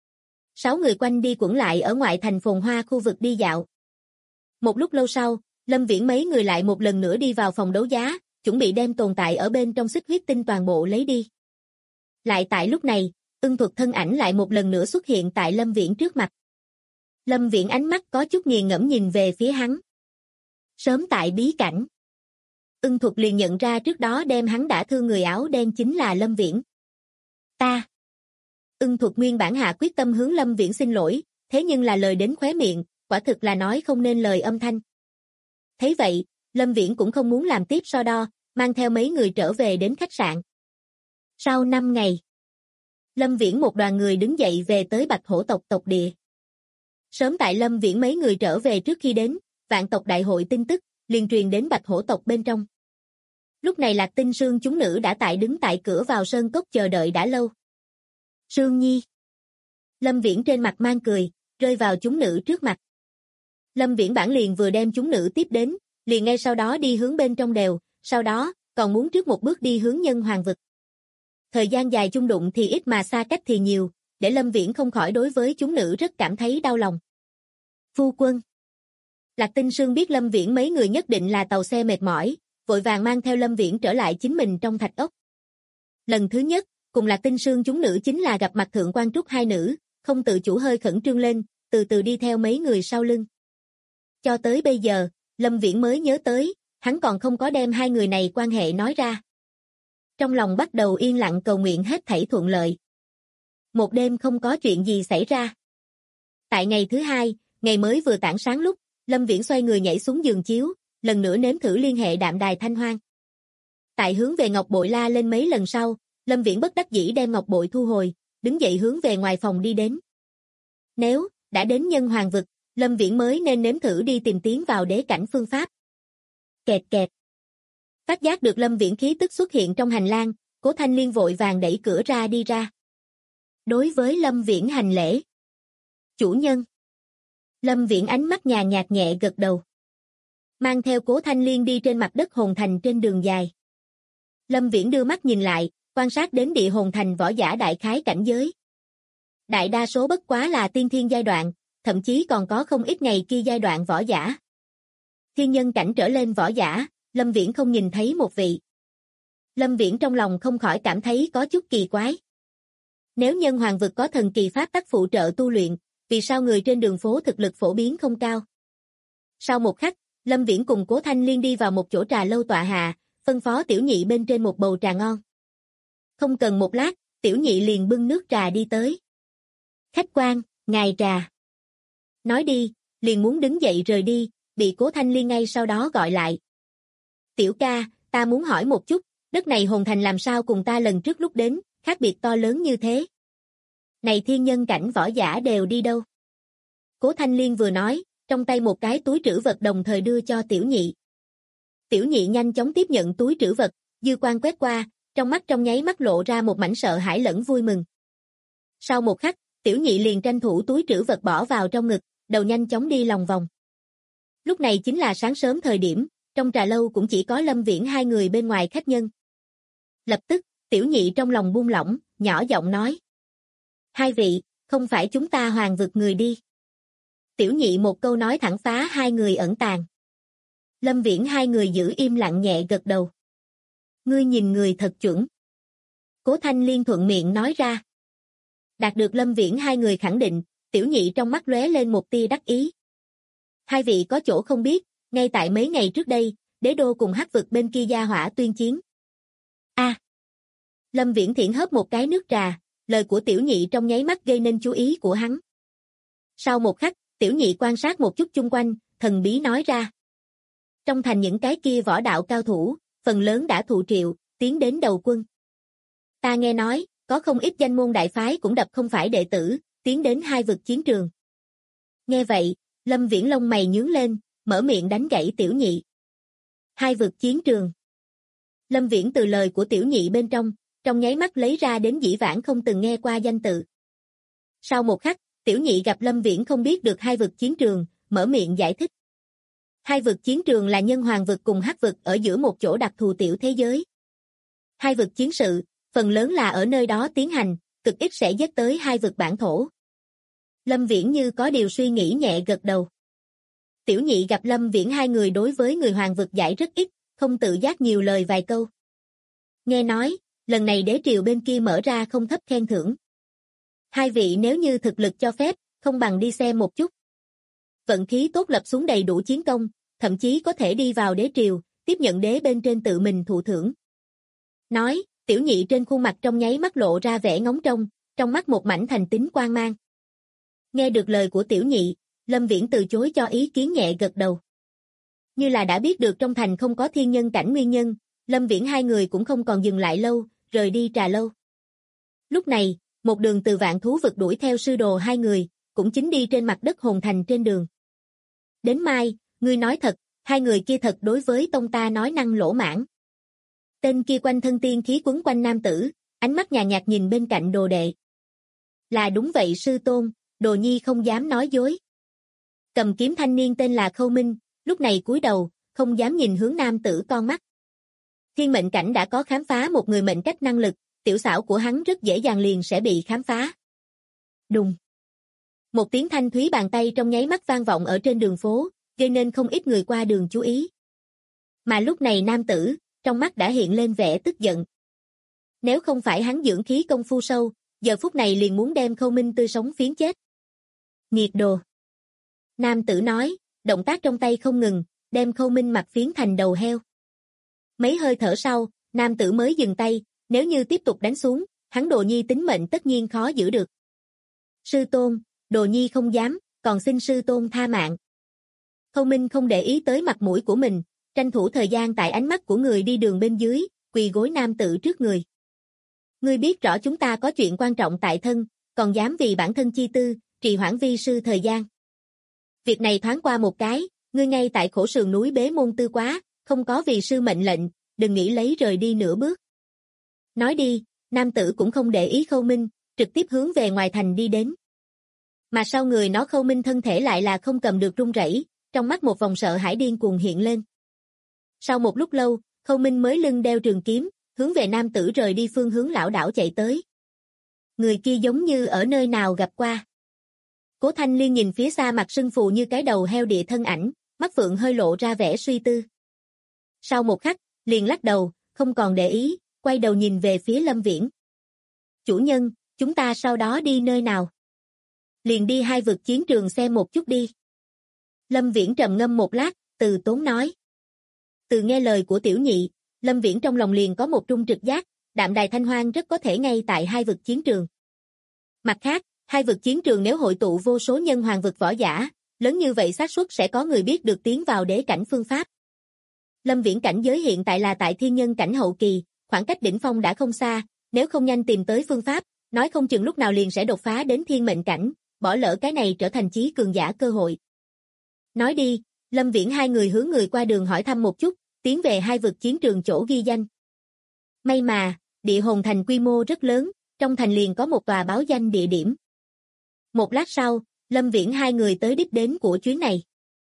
6 người quanh đi quẩn lại ở ngoại thành phồn hoa khu vực đi dạo. Một lúc lâu sau, Lâm Viễn mấy người lại một lần nữa đi vào phòng đấu giá, chuẩn bị đem tồn tại ở bên trong xích huyết tinh toàn bộ lấy đi. Lại tại lúc này, Ưng Thuật thân ảnh lại một lần nữa xuất hiện tại Lâm Viễn trước mặt. Lâm Viễn ánh mắt có chút nghiền ngẫm nhìn về phía hắn. Sớm tại bí cảnh, Ưng Thuật liền nhận ra trước đó đem hắn đả thương người áo đen chính là Lâm Viễn. Ta. Ưng Thuật nguyên bản hạ quyết tâm hướng Lâm Viễn xin lỗi, thế nhưng là lời đến khóe miệng, quả thực là nói không nên lời âm thanh. Thấy vậy, Lâm Viễn cũng không muốn làm tiếp so đo, mang theo mấy người trở về đến khách sạn. Sau 5 ngày, Lâm Viễn một đoàn người đứng dậy về tới Bạch Hổ tộc tộc địa. Sớm tại Lâm Viễn mấy người trở về trước khi đến, vạn tộc đại hội tin tức liền truyền đến Bạch Hổ tộc bên trong. Lúc này Lạc Tinh Sương chúng nữ đã đứng tại cửa vào sơn cốc chờ đợi đã lâu. Sương Nhi. Lâm Viễn trên mặt mang cười, rơi vào chúng nữ trước mặt. Lâm Viễn bản liền vừa đem chúng nữ tiếp đến, liền ngay sau đó đi hướng bên trong đèo, sau đó còn muốn trước một bước đi hướng Nhân Hoàng vực. Thời gian dài chung đụng thì ít mà xa cách thì nhiều, để Lâm Viễn không khỏi đối với chúng nữ rất cảm thấy đau lòng. Phu quân. Lạc Tinh Sương biết Lâm Viễn mấy người nhất định là tàu xe mệt mỏi, vội vàng mang theo Lâm Viễn trở lại chính mình trong thạch ốc. Lần thứ nhất, cùng Lạc Tinh Sương chúng nữ chính là gặp mặt Thượng Quan Trúc hai nữ, không tự chủ hơi khẩn trương lên, từ từ đi theo mấy người sau lưng. Cho tới bây giờ, Lâm Viễn mới nhớ tới, hắn còn không có đem hai người này quan hệ nói ra. Trong lòng bắt đầu yên lặng cầu nguyện hết thảy thuận lợi. Một đêm không có chuyện gì xảy ra. Tại ngày thứ hai, ngày mới vừa tảng sáng lúc, Lâm Viễn xoay người nhảy xuống giường chiếu, lần nữa nếm thử liên hệ đạm đài thanh hoang. Tại hướng về ngọc bội la lên mấy lần sau, Lâm Viễn bất đắc dĩ đem ngọc bội thu hồi, đứng dậy hướng về ngoài phòng đi đến. Nếu đã đến Nhân Hoàng vực, Lâm Viễn mới nên nếm thử đi tìm tiến vào đế cảnh phương pháp. Kẹt kẹt. Phát giác được Lâm Viễn khí tức xuất hiện trong hành lang, Cố Thanh Liên vội vàng đẩy cửa ra đi ra. Đối với Lâm Viễn hành lễ. Chủ nhân. Lâm Viễn ánh mắt nhàn nhạt nhẹ gật đầu. Mang theo Cố Thanh Liên đi trên mặt đất hồn thành trên đường dài. Lâm Viễn đưa mắt nhìn lại, quan sát đến địa hồn thành võ giả đại khái cảnh giới. Đại đa số bất quá là tiên thiên giai đoạn, thậm chí còn có không ít ngày kia giai đoạn võ giả. Thiên nhân cảnh trở lên võ giả, Lâm Viễn không nhìn thấy một vị. Lâm Viễn trong lòng không khỏi cảm thấy có chút kỳ quái. Nếu Nhân Hoàng vực có thần kỳ pháp tắc phụ trợ tu luyện, vì sao người trên đường phố thực lực phổ biến không cao? Sau một khắc, Lâm Viễn cùng Cố Thanh Liên đi vào một chỗ trà lâu tọa hạ, phân phó Tiểu Nhị bên trên một bầu trà ngon. Không cần một lát, Tiểu Nhị liền bưng nước trà đi tới. Khách quan, ngài trà. Nói đi, liền muốn đứng dậy rời đi, bị Cố Thanh Liên ngay sau đó gọi lại. Tiểu ca, ta muốn hỏi một chút, đất này hồn thành làm sao cùng ta lần trước lúc đến, khác biệt to lớn như thế? Này thiên nhân cảnh võ giả đều đi đâu? Cố Thanh Liên vừa nói, trong tay một cái túi trữ vật đồng thời đưa cho Tiểu Nhị. Tiểu Nhị nhanh chóng tiếp nhận túi trữ vật, dư quang quét qua, trong nháy mắt lộ ra một mảnh sợ hãi lẫn vui mừng. Sau một khắc, Tiểu Nhị liền tranh thủ túi trữ vật bỏ vào trong ngực, đầu nhanh chóng đi lòng vòng. Lúc này chính là sáng sớm thời điểm, trong trà lâu cũng chỉ có Lâm Viễn hai người bên ngoài khách nhân. Lập tức, Tiểu Nhị trong lòng buông lỏng, nhỏ giọng nói. Hai vị, không phải chúng ta Hoàng vực người đi. Tiểu Nhị một câu nói thẳng phá hai người ẩn tàng. Lâm Viễn hai người giữ im lặng nhẹ gật đầu. Ngươi nhìn người thật chuẩn. Cố Thanh Liên thuận miệng nói ra. Đạt được Lâm Viễn hai người khẳng định, Tiểu Nhị trong mắt lóe lên một tia đắc ý. Hai vị có chỗ không biết, ngay tại mấy ngày trước đây, đế đô cùng hắc vực bên kia gia hỏa tuyên chiến. Lâm Viễn thiện hớp một cái nước trà, lời của Tiểu Nhị trong nháy mắt gây nên chú ý của hắn. Sau một khắc, Tiểu Nhị quan sát một chút chung quanh, thần bí nói ra. Trong thành những cái kia võ đạo cao thủ, phần lớn đã thụ triệu, tiến đến đầu quân. Ta nghe nói, có không ít danh môn đại phái cũng đập không phải đệ tử, tiến đến hai vực chiến trường. Nghe vậy, Lâm Viễn lông mày nhướng lên, mở miệng đánh gãy Tiểu Nhị. Hai vực chiến trường. Lâm Viễn từ lời của Tiểu Nhị bên trong nháy mắt lấy ra đến dĩ vãng không từng nghe qua danh tự. Sau một khắc, Tiểu Nhị gặp Lâm Viễn không biết được hai vực chiến trường, mở miệng giải thích. Hai vực chiến trường là Nhân Hoàng vực cùng hắc vực ở giữa một chỗ đặc thù tiểu thế giới. Hai vực chiến sự, phần lớn là ở nơi đó tiến hành, cực ít sẽ dắt tới hai vực bản thổ. Lâm Viễn như có điều suy nghĩ nhẹ gật đầu. Tiểu Nhị gặp Lâm Viễn hai người đối với người Hoàng vực giải rất ít, không tự giác nhiều lời vài câu. Nghe nói, lần này đế triều bên kia mở ra không thấp khen thưởng. Hai vị nếu như thực lực cho phép, không bằng đi xem một chút. vận khí tốt lập xuống đầy đủ chiến công, thậm chí có thể đi vào đế triều, tiếp nhận đế bên trên tự mình thụ thưởng. Nói, tiểu nhị trên khuôn mặt trong nháy mắt lộ ra vẻ ngóng trông, trong mắt một mảnh thành tính quang mang. Nghe được lời của tiểu nhị, Lâm Viễn từ chối cho ý kiến nhẹ gật đầu. Như là đã biết được trong thành không có thiên nhân cảnh nguyên nhân, Lâm Viễn hai người cũng không còn dừng lại lâu, rời đi trà lâu. Lúc này, một đường từ Vạn Thú Vực đuổi theo sư đồ hai người, cũng chính đi trên mặt đất hồn thành trên đường. Đến mai, ngươi nói thật, hai người kia thật đối với tông ta nói năng lỗ mãng. Tên kia quanh thân tiên khí quấn quanh nam tử, ánh mắt nhàn nhạt nhìn bên cạnh đồ đệ. Là đúng vậy sư tôn, đồ nhi không dám nói dối. Cầm kiếm thanh niên tên là Khâu Minh, lúc này cúi đầu, không dám nhìn hướng nam tử con mắt. Thiên mệnh cảnh đã có khám phá một người mệnh cách năng lực, tiểu xảo của hắn rất dễ dàng liền sẽ bị khám phá. Đùng. Một tiếng thanh thúy bàn tay trong nháy mắt vang vọng ở trên đường phố, gây nên không ít người qua đường chú ý. Mà lúc này nam tử, trong mắt đã hiện lên vẻ tức giận. Nếu không phải hắn dưỡng khí công phu sâu, giờ phút này liền muốn đem Khâu Minh tươi sống phiến chết. Nghiệt đồ. Nam tử nói, động tác trong tay không ngừng, đem Khâu Minh mặt phiến thành đầu heo. Mấy hơi thở sau, nam tử mới dừng tay, nếu như tiếp tục đánh xuống, hắn đồ nhi tính mệnh tất nhiên khó giữ được. Sư tôn, đồ nhi không dám, còn xin sư tôn tha mạng. Khâu Minh không để ý tới mặt mũi của mình, tranh thủ thời gian tại ánh mắt của người đi đường bên dưới, quỳ gối nam tử trước người. Ngươi biết rõ chúng ta có chuyện quan trọng tại thân, còn dám vì bản thân chi tư, trì hoãn vi sư thời gian. Việc này thoáng qua một cái, ngươi ngay tại khổ sườn núi bế môn tư quá, không có vì sư mệnh lệnh, đừng nghĩ lấy rời đi nửa bước. Nói đi, nam tử cũng không để ý Khâu Minh, trực tiếp hướng về ngoài thành đi đến. Mà sau người nó Khâu Minh thân thể lại là không cầm được run rẩy, trong mắt một vòng sợ hãi điên cuồng hiện lên. Sau một lúc lâu, Khâu Minh mới lưng đeo trường kiếm, hướng về nam tử rời đi phương hướng lảo đảo chạy tới. Người kia giống như ở nơi nào gặp qua. Cố Thanh Liên nhìn phía xa mặt sưng phù như cái đầu heo địa thân ảnh, mắt phượng hơi lộ ra vẻ suy tư. Sau một khắc, liền lắc đầu, không còn để ý, quay đầu nhìn về phía Lâm Viễn. Chủ nhân, chúng ta sau đó đi nơi nào? Liền đi hai vực chiến trường xem một chút đi. Lâm Viễn trầm ngâm một lát, từ tốn nói. Từ nghe lời của tiểu nhị, Lâm Viễn trong lòng liền có một trung trực giác, Đạm Đài Thanh Hoang rất có thể ngay tại hai vực chiến trường. Mặt khác, hai vực chiến trường nếu hội tụ vô số nhân hoàng vực võ giả, lớn như vậy xác suất sẽ có người biết được tiến vào đế cảnh phương pháp. Lâm Viễn cảnh giới hiện tại là tại thiên nhân cảnh hậu kỳ, khoảng cách đỉnh phong đã không xa, nếu không nhanh tìm tới phương pháp, nói không chừng lúc nào liền sẽ đột phá đến thiên mệnh cảnh, bỏ lỡ cái này trở thành chí cường giả cơ hội. Nói đi, Lâm Viễn hai người hướng người qua đường hỏi thăm một chút, tiến về hai vực chiến trường chỗ ghi danh. May mà, địa hồn thành quy mô rất lớn, trong thành liền có một tòa báo danh địa điểm. Một lát sau, Lâm Viễn hai người tới đích đến của chuyến này.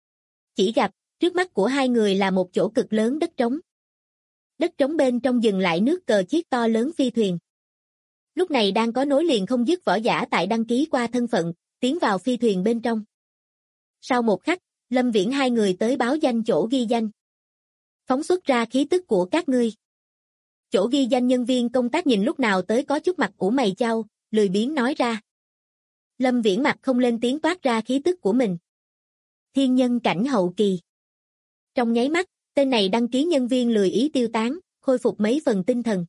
Chỉ gặp, trước mắt của hai người là một chỗ cực lớn đất trống. Đất trống bên trong dừng lại nước cờ chiếc to lớn phi thuyền. Lúc này đang có nối liền không dứt võ giả tại đăng ký qua thân phận, tiến vào phi thuyền bên trong. Sau một khắc, Lâm Viễn hai người tới báo danh chỗ ghi danh. Phóng xuất ra khí tức của các ngươi. Chỗ ghi danh nhân viên công tác nhìn lúc nào tới có chút mặt ủ mày chau, lười biếng nói ra. Lâm Viễn mặt không lên tiếng toát ra khí tức của mình. Thiên nhân cảnh hậu kỳ. Trong nháy mắt, tên này đăng ký nhân viên lười ý tiêu tán, khôi phục mấy phần tinh thần.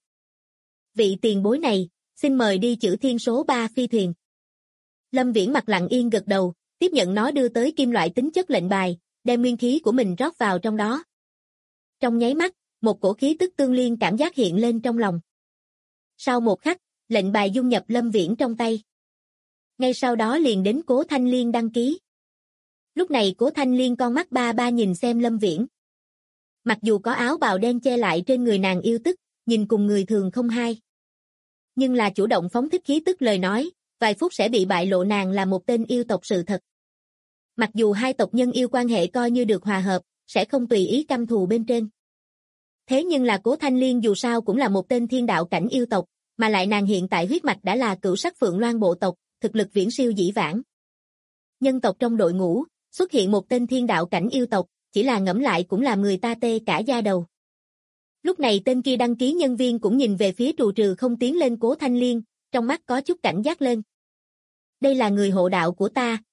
Vị tiền bối này, xin mời đi chữ thiên số 3 phi thuyền. Lâm Viễn mặt lặng yên gật đầu, tiếp nhận nó đưa tới kim loại tính chất lệnh bài, đem nguyên khí của mình rót vào trong đó. Trong nháy mắt, một cổ khí tức tương liên cảm giác hiện lên trong lòng. Sau một khắc, lệnh bài dung nhập Lâm Viễn trong tay. Ngay sau đó liền đến Cố Thanh Liên đăng ký. Lúc này Cố Thanh Liên con mắt ba ba nhìn xem Lâm Viễn. Mặc dù có áo bào đen che lại trên người nàng yêu tức, nhìn cùng người thường không hai. Nhưng là chủ động phóng thích khí tức lời nói, vài phút sẽ bị bại lộ nàng là một tên yêu tộc sự thật. Mặc dù hai tộc nhân yêu quan hệ coi như được hòa hợp, sẽ không tùy ý căm thù bên trên. Thế nhưng là Cố Thanh Liên dù sao cũng là một tên thiên đạo cảnh yêu tộc, mà lại nàng hiện tại huyết mạch đã là cửu sắc Phượng Loan bộ tộc, thực lực viễn siêu dĩ vãng. Nhân tộc trong đội ngũ, xuất hiện một tên thiên đạo cảnh yêu tộc, chỉ là ngẫm lại cũng làm người ta tê cả da đầu. Lúc này tên kia đăng ký nhân viên cũng nhìn về phía trù trừ không tiến lên Cố Thanh Liên, trong mắt có chút cảnh giác lên. Đây là người hộ đạo của ta,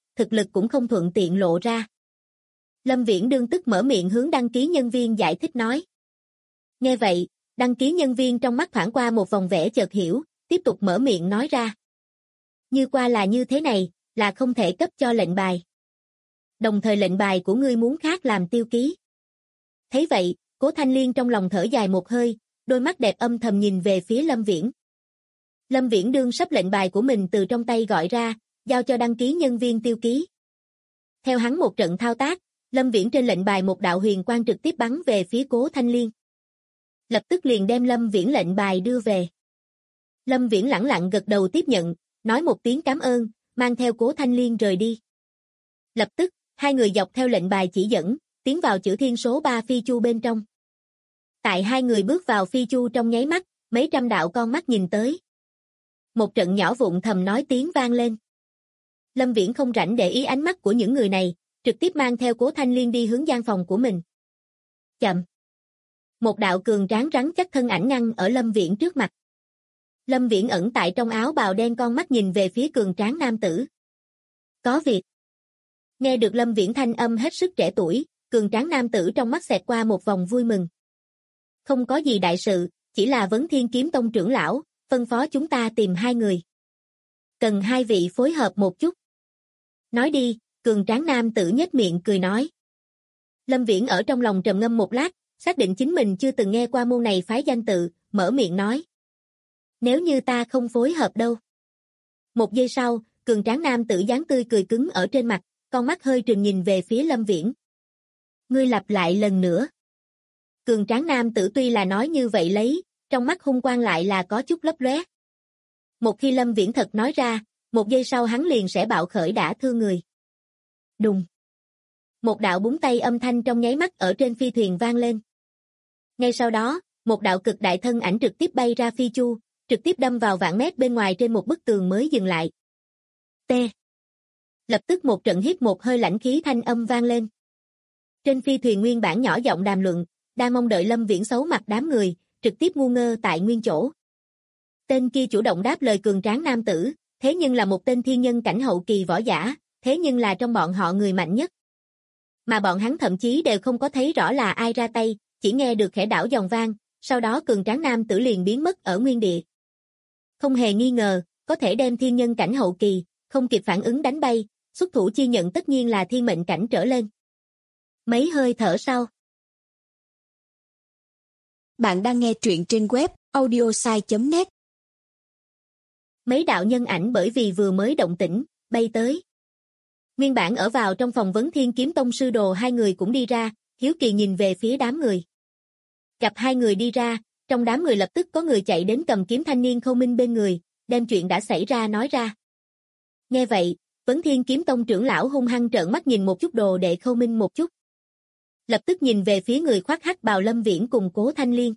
thực lực cũng không thuận tiện lộ ra. Lâm Viễn đương tức mở miệng hướng đăng ký nhân viên giải thích nói. Nghe vậy, đăng ký nhân viên trong mắt thoảng qua một vòng vẻ chợt hiểu, tiếp tục mở miệng nói ra. Như qua là như thế này, là không thể cấp cho lệnh bài. Đồng thời lệnh bài của ngươi muốn khác làm tiêu ký. Thấy vậy, Cố Thanh Liên trong lòng thở dài một hơi, đôi mắt đẹp âm thầm nhìn về phía Lâm Viễn. Lâm Viễn đương sắp lệnh bài của mình từ trong tay gọi ra, giao cho đăng ký nhân viên tiêu ký. Theo hắn một trận thao tác, Lâm Viễn trên lệnh bài một đạo huyền quang trực tiếp bắn về phía Cố Thanh Liên. Lập tức liền đem Lâm Viễn lệnh bài đưa về. Lâm Viễn lẳng lặng gật đầu tiếp nhận, nói một tiếng cảm ơn, mang theo Cố Thanh Liên rời đi. Lập tức, hai người dọc theo lệnh bài chỉ dẫn, tiến vào chữ thiên số 3 phi chu bên trong. Tại hai người bước vào phi chu trong nháy mắt, mấy trăm đạo con mắt nhìn tới. Một trận nhỏ vụn thầm nói tiếng vang lên. Lâm Viễn không rảnh để ý ánh mắt của những người này, trực tiếp mang theo Cố Thanh Liên đi hướng gian phòng của mình. Chậm. Một đạo cường tráng rắn chắc thân ảnh ngăn ở Lâm Viễn trước mặt. Lâm Viễn ẩn tại trong áo bào đen con mắt nhìn về phía cường tráng nam tử. Có việc. Nghe được Lâm Viễn thanh âm hết sức trẻ tuổi, cường tráng nam tử trong mắt xẹt qua một vòng vui mừng. Không có gì đại sự, chỉ là Vấn Thiên Kiếm Tông trưởng lão, phân phó chúng ta tìm hai người. Cần hai vị phối hợp một chút. Nói đi, cường tráng nam tử nhếch miệng cười nói. Lâm Viễn ở trong lòng trầm ngâm một lát, xác định chính mình chưa từng nghe qua môn này phái danh tự, mở miệng nói. Nếu như ta không phối hợp đâu. Một giây sau, cường tráng nam tử dáng tươi cười cứng ở trên mặt, con mắt hơi trừng nhìn về phía Lâm Viễn. Ngươi lặp lại lần nữa. Cường tráng nam tử tuy là nói như vậy lấy, trong mắt hung quang lại là có chút lấp lóe. Một khi Lâm Viễn thật nói ra, một giây sau hắn liền sẽ bạo khởi đả thương người. Đùng. Một đạo búng tay âm thanh trong nháy mắt ở trên phi thuyền vang lên. Ngay sau đó, một đạo cực đại thân ảnh trực tiếp bay ra phi chu, trực tiếp đâm vào vạn mét bên ngoài trên một bức tường mới dừng lại. T. Lập tức một trận hít một hơi lãnh khí thanh âm vang lên. Trên phi thuyền nguyên bản nhỏ giọng đàm luận, đang mong đợi Lâm Viễn xấu mặt đám người, trực tiếp ngu ngơ tại nguyên chỗ. Tên kia chủ động đáp lời cường tráng nam tử, thế nhưng là một tên thiên nhân cảnh hậu kỳ võ giả, thế nhưng là trong bọn họ người mạnh nhất. Mà bọn hắn thậm chí đều không có thấy rõ là ai ra tay, chỉ nghe được khẽ đảo giòn vang, sau đó cường tráng nam tử liền biến mất ở nguyên địa. Không hề nghi ngờ, có thể đem thiên nhân cảnh hậu kỳ, không kịp phản ứng đánh bay, xuất thủ chi nhận tất nhiên là thiên mệnh cảnh trở lên. Mấy hơi thở sau. Bạn đang nghe truyện trên web audiosai.net. Mấy đạo nhân ảnh bởi vì vừa mới động tĩnh, bay tới. Nguyên bản ở vào trong phòng Vấn Thiên Kiếm Tông sư đồ hai người cũng đi ra, hiếu kỳ nhìn về phía đám người. Gặp hai người đi ra, trong đám người lập tức có người chạy đến cầm kiếm thanh niên Khâu Minh bên người, đem chuyện đã xảy ra nói ra. Nghe vậy, Vấn Thiên Kiếm Tông trưởng lão hung hăng trợn mắt nhìn một chút đồ đệ Khâu Minh một chút. Lập tức nhìn về phía người khoác hắc bào Lâm Viễn cùng Cố Thanh Liên.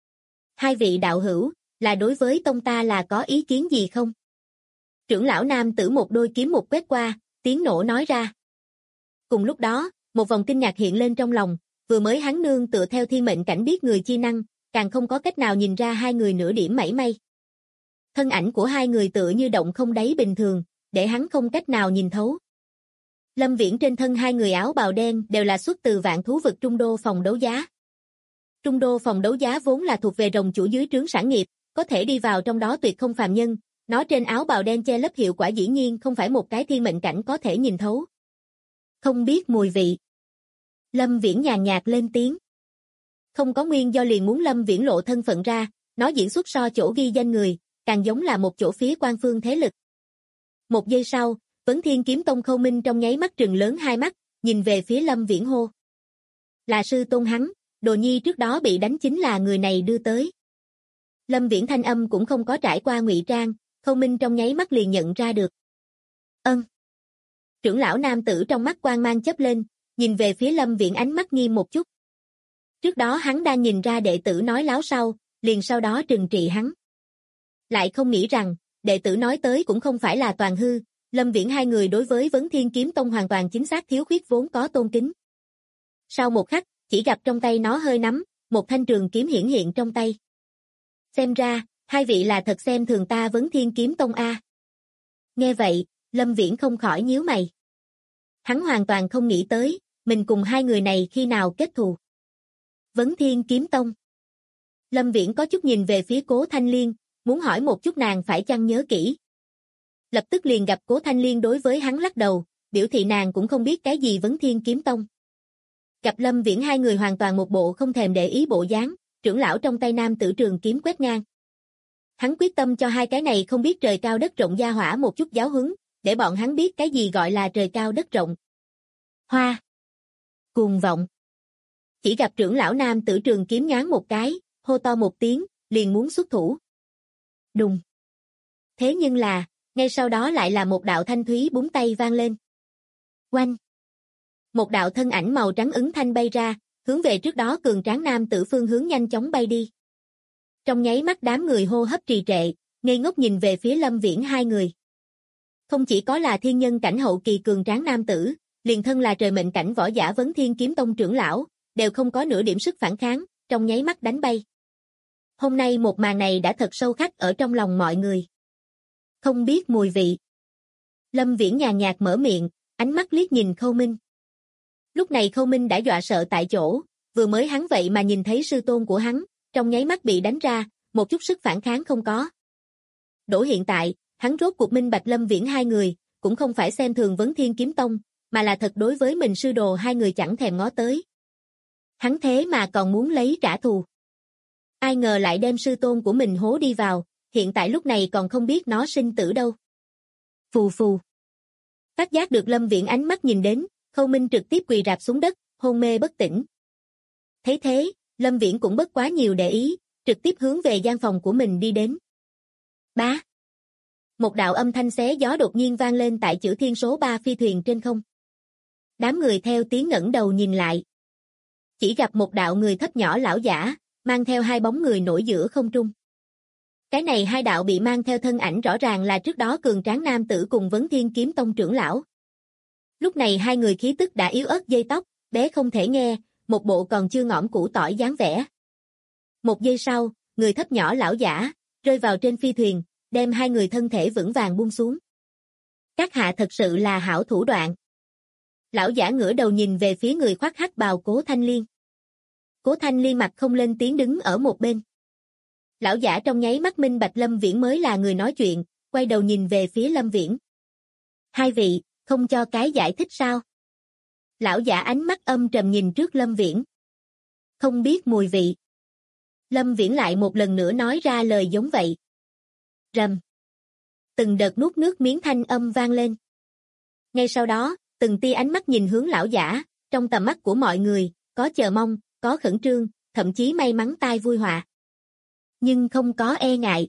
Hai vị đạo hữu, là đối với tông ta là có ý kiến gì không? Trưởng lão nam tử một đôi kiếm một quét qua, tiếng nổ nói ra. Cùng lúc đó, một vòng kinh ngạc hiện lên trong lòng, vừa mới hắn nương tựa theo thiên mệnh cảnh biết người chi năng, càng không có cách nào nhìn ra hai người nửa điểm mảy may. Thân ảnh của hai người tựa như động không đáy bình thường, để hắn không cách nào nhìn thấu. Lâm Viễn trên thân hai người áo bào đen đều là xuất từ Vạn Thú Vực Trung Đô phòng đấu giá. Trung Đô phòng đấu giá vốn là thuộc về rồng chủ dưới trướng sản nghiệp, có thể đi vào trong đó tuyệt không phàm nhân, nó trên áo bào đen che lấp hiệu quả dĩ nhiên không phải một cái thiên mệnh cảnh có thể nhìn thấu. Không biết mùi vị. Lâm Viễn nhàn nhạt lên tiếng. Không có nguyên do liền muốn Lâm Viễn lộ thân phận ra, nó diễn xuất so chỗ ghi danh người, càng giống là một chỗ phía quan phương thế lực. Một giây sau, Vấn Thiên Kiếm Tông Khâu Minh trong nháy mắt trừng lớn hai mắt, nhìn về phía Lâm Viễn hô. Là sư tôn hắn, đồ nhi trước đó bị đánh chính là người này đưa tới. Lâm Viễn thanh âm cũng không có trải qua ngụy trang, Khâu Minh trong nháy mắt liền nhận ra được. Ân. Trưởng lão nam tử trong mắt quang mang chớp lên, nhìn về phía Lâm Viễn ánh mắt nghiêm một chút. Trước đó hắn đang nhìn ra đệ tử nói láo sau, liền sau đó trừng trị hắn. Lại không nghĩ rằng, đệ tử nói tới cũng không phải là toàn hư, Lâm Viễn hai người đối với Vấn Thiên Kiếm Tông hoàn toàn chính xác thiếu khuyết vốn có tôn kính. Sau một khắc, chỉ gặp trong tay nó hơi nắm, một thanh trường kiếm hiển hiện trong tay. Xem ra, hai vị là thật xem thường ta Vấn Thiên Kiếm Tông A. Nghe vậy, Lâm Viễn không khỏi nhíu mày. Hắn hoàn toàn không nghĩ tới, mình cùng hai người này khi nào kết thù. Vấn Thiên Kiếm Tông. Lâm Viễn có chút nhìn về phía Cố Thanh Liên, muốn hỏi một chút nàng phải chăng nhớ kỹ. Lập tức liền gặp Cố Thanh Liên đối với hắn lắc đầu, biểu thị nàng cũng không biết cái gì Vấn Thiên Kiếm Tông. Gặp Lâm Viễn hai người hoàn toàn một bộ không thèm để ý bộ dáng, trưởng lão trong tay nam tử trường kiếm quét ngang. Hắn quyết tâm cho hai cái này không biết trời cao đất rộng gia hỏa một chút giáo huấn, để bọn hắn biết cái gì gọi là trời cao đất rộng. Hoa. Cuồng vọng. Chỉ gặp trưởng lão nam tử trường kiếm nhoáng một cái, hô to một tiếng, liền muốn xuất thủ. Đùng. Thế nhưng là, ngay sau đó lại là một đạo thanh thúy búng tay vang lên. Oanh. Một đạo thân ảnh màu trắng ứng thanh bay ra, hướng về trước đó cường tráng nam tử phương hướng nhanh chóng bay đi. Trong nháy mắt đám người hô hấp trì trệ, ngây ngốc nhìn về phía Lâm Viễn hai người. Không chỉ có là thiên nhân cảnh hậu kỳ cường tráng nam tử, liền thân là trời mệnh cảnh võ giả Vấn Thiên Kiếm Tông trưởng lão, đều không có nửa điểm sức phản kháng, trong nháy mắt đánh bay. Hôm nay một màn này đã thật sâu khắc ở trong lòng mọi người. Không biết mùi vị. Lâm Viễn nhàn nhạt mở miệng, ánh mắt liếc nhìn Khâu Minh. Lúc này Khâu Minh đã dọa sợ tại chỗ, vừa mới hắn vậy mà nhìn thấy sư tôn của hắn, trong nháy mắt bị đánh ra, một chút sức phản kháng không có. Đổ hiện tại, hắn rốt cuộc minh bạch Lâm Viễn hai người, cũng không phải xem thường Vấn Thiên Kiếm Tông, mà là thật đối với mình sư đồ hai người chẳng thèm ngó tới. Hắn thế mà còn muốn lấy trả thù. Ai ngờ lại đem sư tôn của mình hố đi vào, hiện tại lúc này còn không biết nó sinh tử đâu. Phù phù. Phát giác được Lâm Viễn ánh mắt nhìn đến, Khâu Minh trực tiếp quỳ rạp xuống đất, hôn mê bất tỉnh. Thấy thế, Lâm Viễn cũng bất quá nhiều để ý, trực tiếp hướng về gian phòng của mình đi đến. Bá. Một đạo âm thanh xé gió đột nhiên vang lên tại Chữ Thiên số 3 phi thuyền trên không. Đám người theo tiếng ngẩng đầu nhìn lại. Chỉ gặp một đạo người thấp nhỏ lão giả, mang theo hai bóng người nổi giữa không trung. Cái này hai đạo bị mang theo thân ảnh rõ ràng là trước đó cường tráng nam tử cùng Vấn Thiên Kiếm Tông trưởng lão. Lúc này hai người khí tức đã yếu ớt dây tóc, bé không thể nghe, một bộ còn chưa ngõm củ tỏi dáng vẻ. Một giây sau, người thấp nhỏ lão giả, rơi vào trên phi thuyền, đem hai người thân thể vững vàng buông xuống. Các hạ thật sự là hảo thủ đoạn. Lão giả ngửa đầu nhìn về phía người khoác hắc bào Cố Thanh Liên. Cố Thanh Liên mặt không lên tiếng đứng ở một bên. Lão giả trong nháy mắt minh bạch Lâm Viễn mới là người nói chuyện, quay đầu nhìn về phía Lâm Viễn. Hai vị, không cho cái giải thích sao? Lão giả ánh mắt âm trầm nhìn trước Lâm Viễn. Không biết mùi vị. Lâm Viễn lại một lần nữa nói ra lời giống vậy. Rầm. Từng đợt nuốt nước miếng thanh âm vang lên. Ngay sau đó, từng tia ánh mắt nhìn hướng lão giả, trong tầm mắt của mọi người, có chờ mong, có khẩn trương, thậm chí may mắn tai vui họa. Nhưng không có e ngại.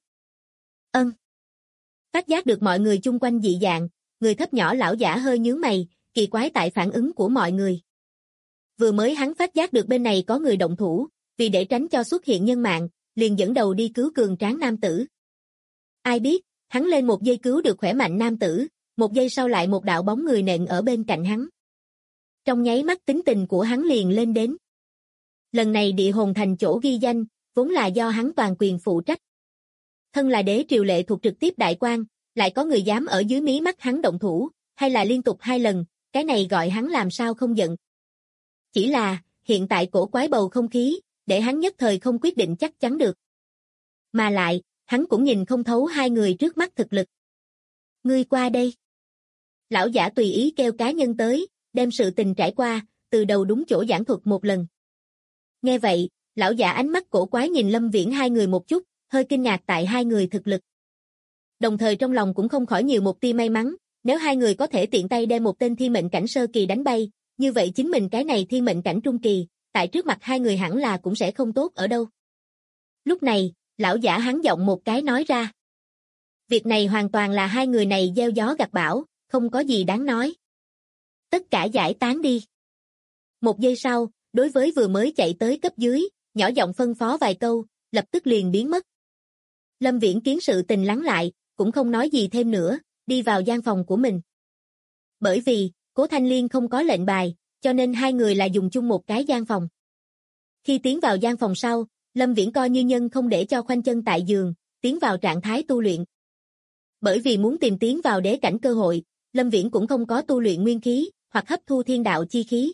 Phát giác được mọi người chung quanh dị dạng, người thấp nhỏ lão giả hơi nhướng mày, kỳ quái tại phản ứng của mọi người. Vừa mới hắn phát giác được bên này có người động thủ, vì để tránh cho xuất hiện nhân mạng, liền dẫn đầu đi cứu cường tráng nam tử. Ai biết, hắn lên một giây cứu được khỏe mạnh nam tử, một giây sau lại một đạo bóng người nện ở bên cạnh hắn. Trong nháy mắt tính tình của hắn liền lên đến. Lần này địa hồn thành chỗ ghi danh, vốn là do hắn toàn quyền phụ trách. Thân là đế triều lệ thuộc trực tiếp đại quan, lại có người dám ở dưới mí mắt hắn động thủ, hay là liên tục 2 lần, cái này gọi hắn làm sao không giận. Chỉ là, hiện tại cổ quái bầu không khí, để hắn nhất thời không quyết định chắc chắn được. Mà lại, hắn cũng nhìn không thấu hai người trước mắt thực lực. Ngươi qua đây. Lão giả tùy ý kêu cá nhân tới, đem sự tình trải qua, từ đầu đúng chỗ giảng thuật một lần. Nghe vậy, lão giả ánh mắt cổ quái nhìn Lâm Viễn hai người một chút, hơi kinh ngạc tại hai người thực lực. Đồng thời trong lòng cũng không khỏi nhiều một tia may mắn, nếu hai người có thể tiện tay đem một tên thiên mệnh cảnh sơ kỳ đánh bay, như vậy chính mình cái này thiên mệnh cảnh trung kỳ, tại trước mặt hai người hẳn là cũng sẽ không tốt ở đâu. Lúc này, lão giả hắn giọng một cái nói ra. Việc này hoàn toàn là hai người này gieo gió gặt bão, không có gì đáng nói. Tất cả giải tán đi. Một giây sau, đối với vừa mới chạy tới cấp dưới, nhỏ giọng phân phó vài câu, lập tức liền biến mất. Lâm Viễn kiến sự tình lắng lại, cũng không nói gì thêm nữa, đi vào gian phòng của mình. Bởi vì, Cố Thanh Liên không có lệnh bài, cho nên hai người là dùng chung một cái gian phòng. Khi tiến vào gian phòng sau, Lâm Viễn coi như nhân không để cho khoanh chân tại giường, tiến vào trạng thái tu luyện. Bởi vì muốn tìm tiến vào đế cảnh cơ hội, Lâm Viễn cũng không có tu luyện nguyên khí, hoặc hấp thu thiên đạo chi khí,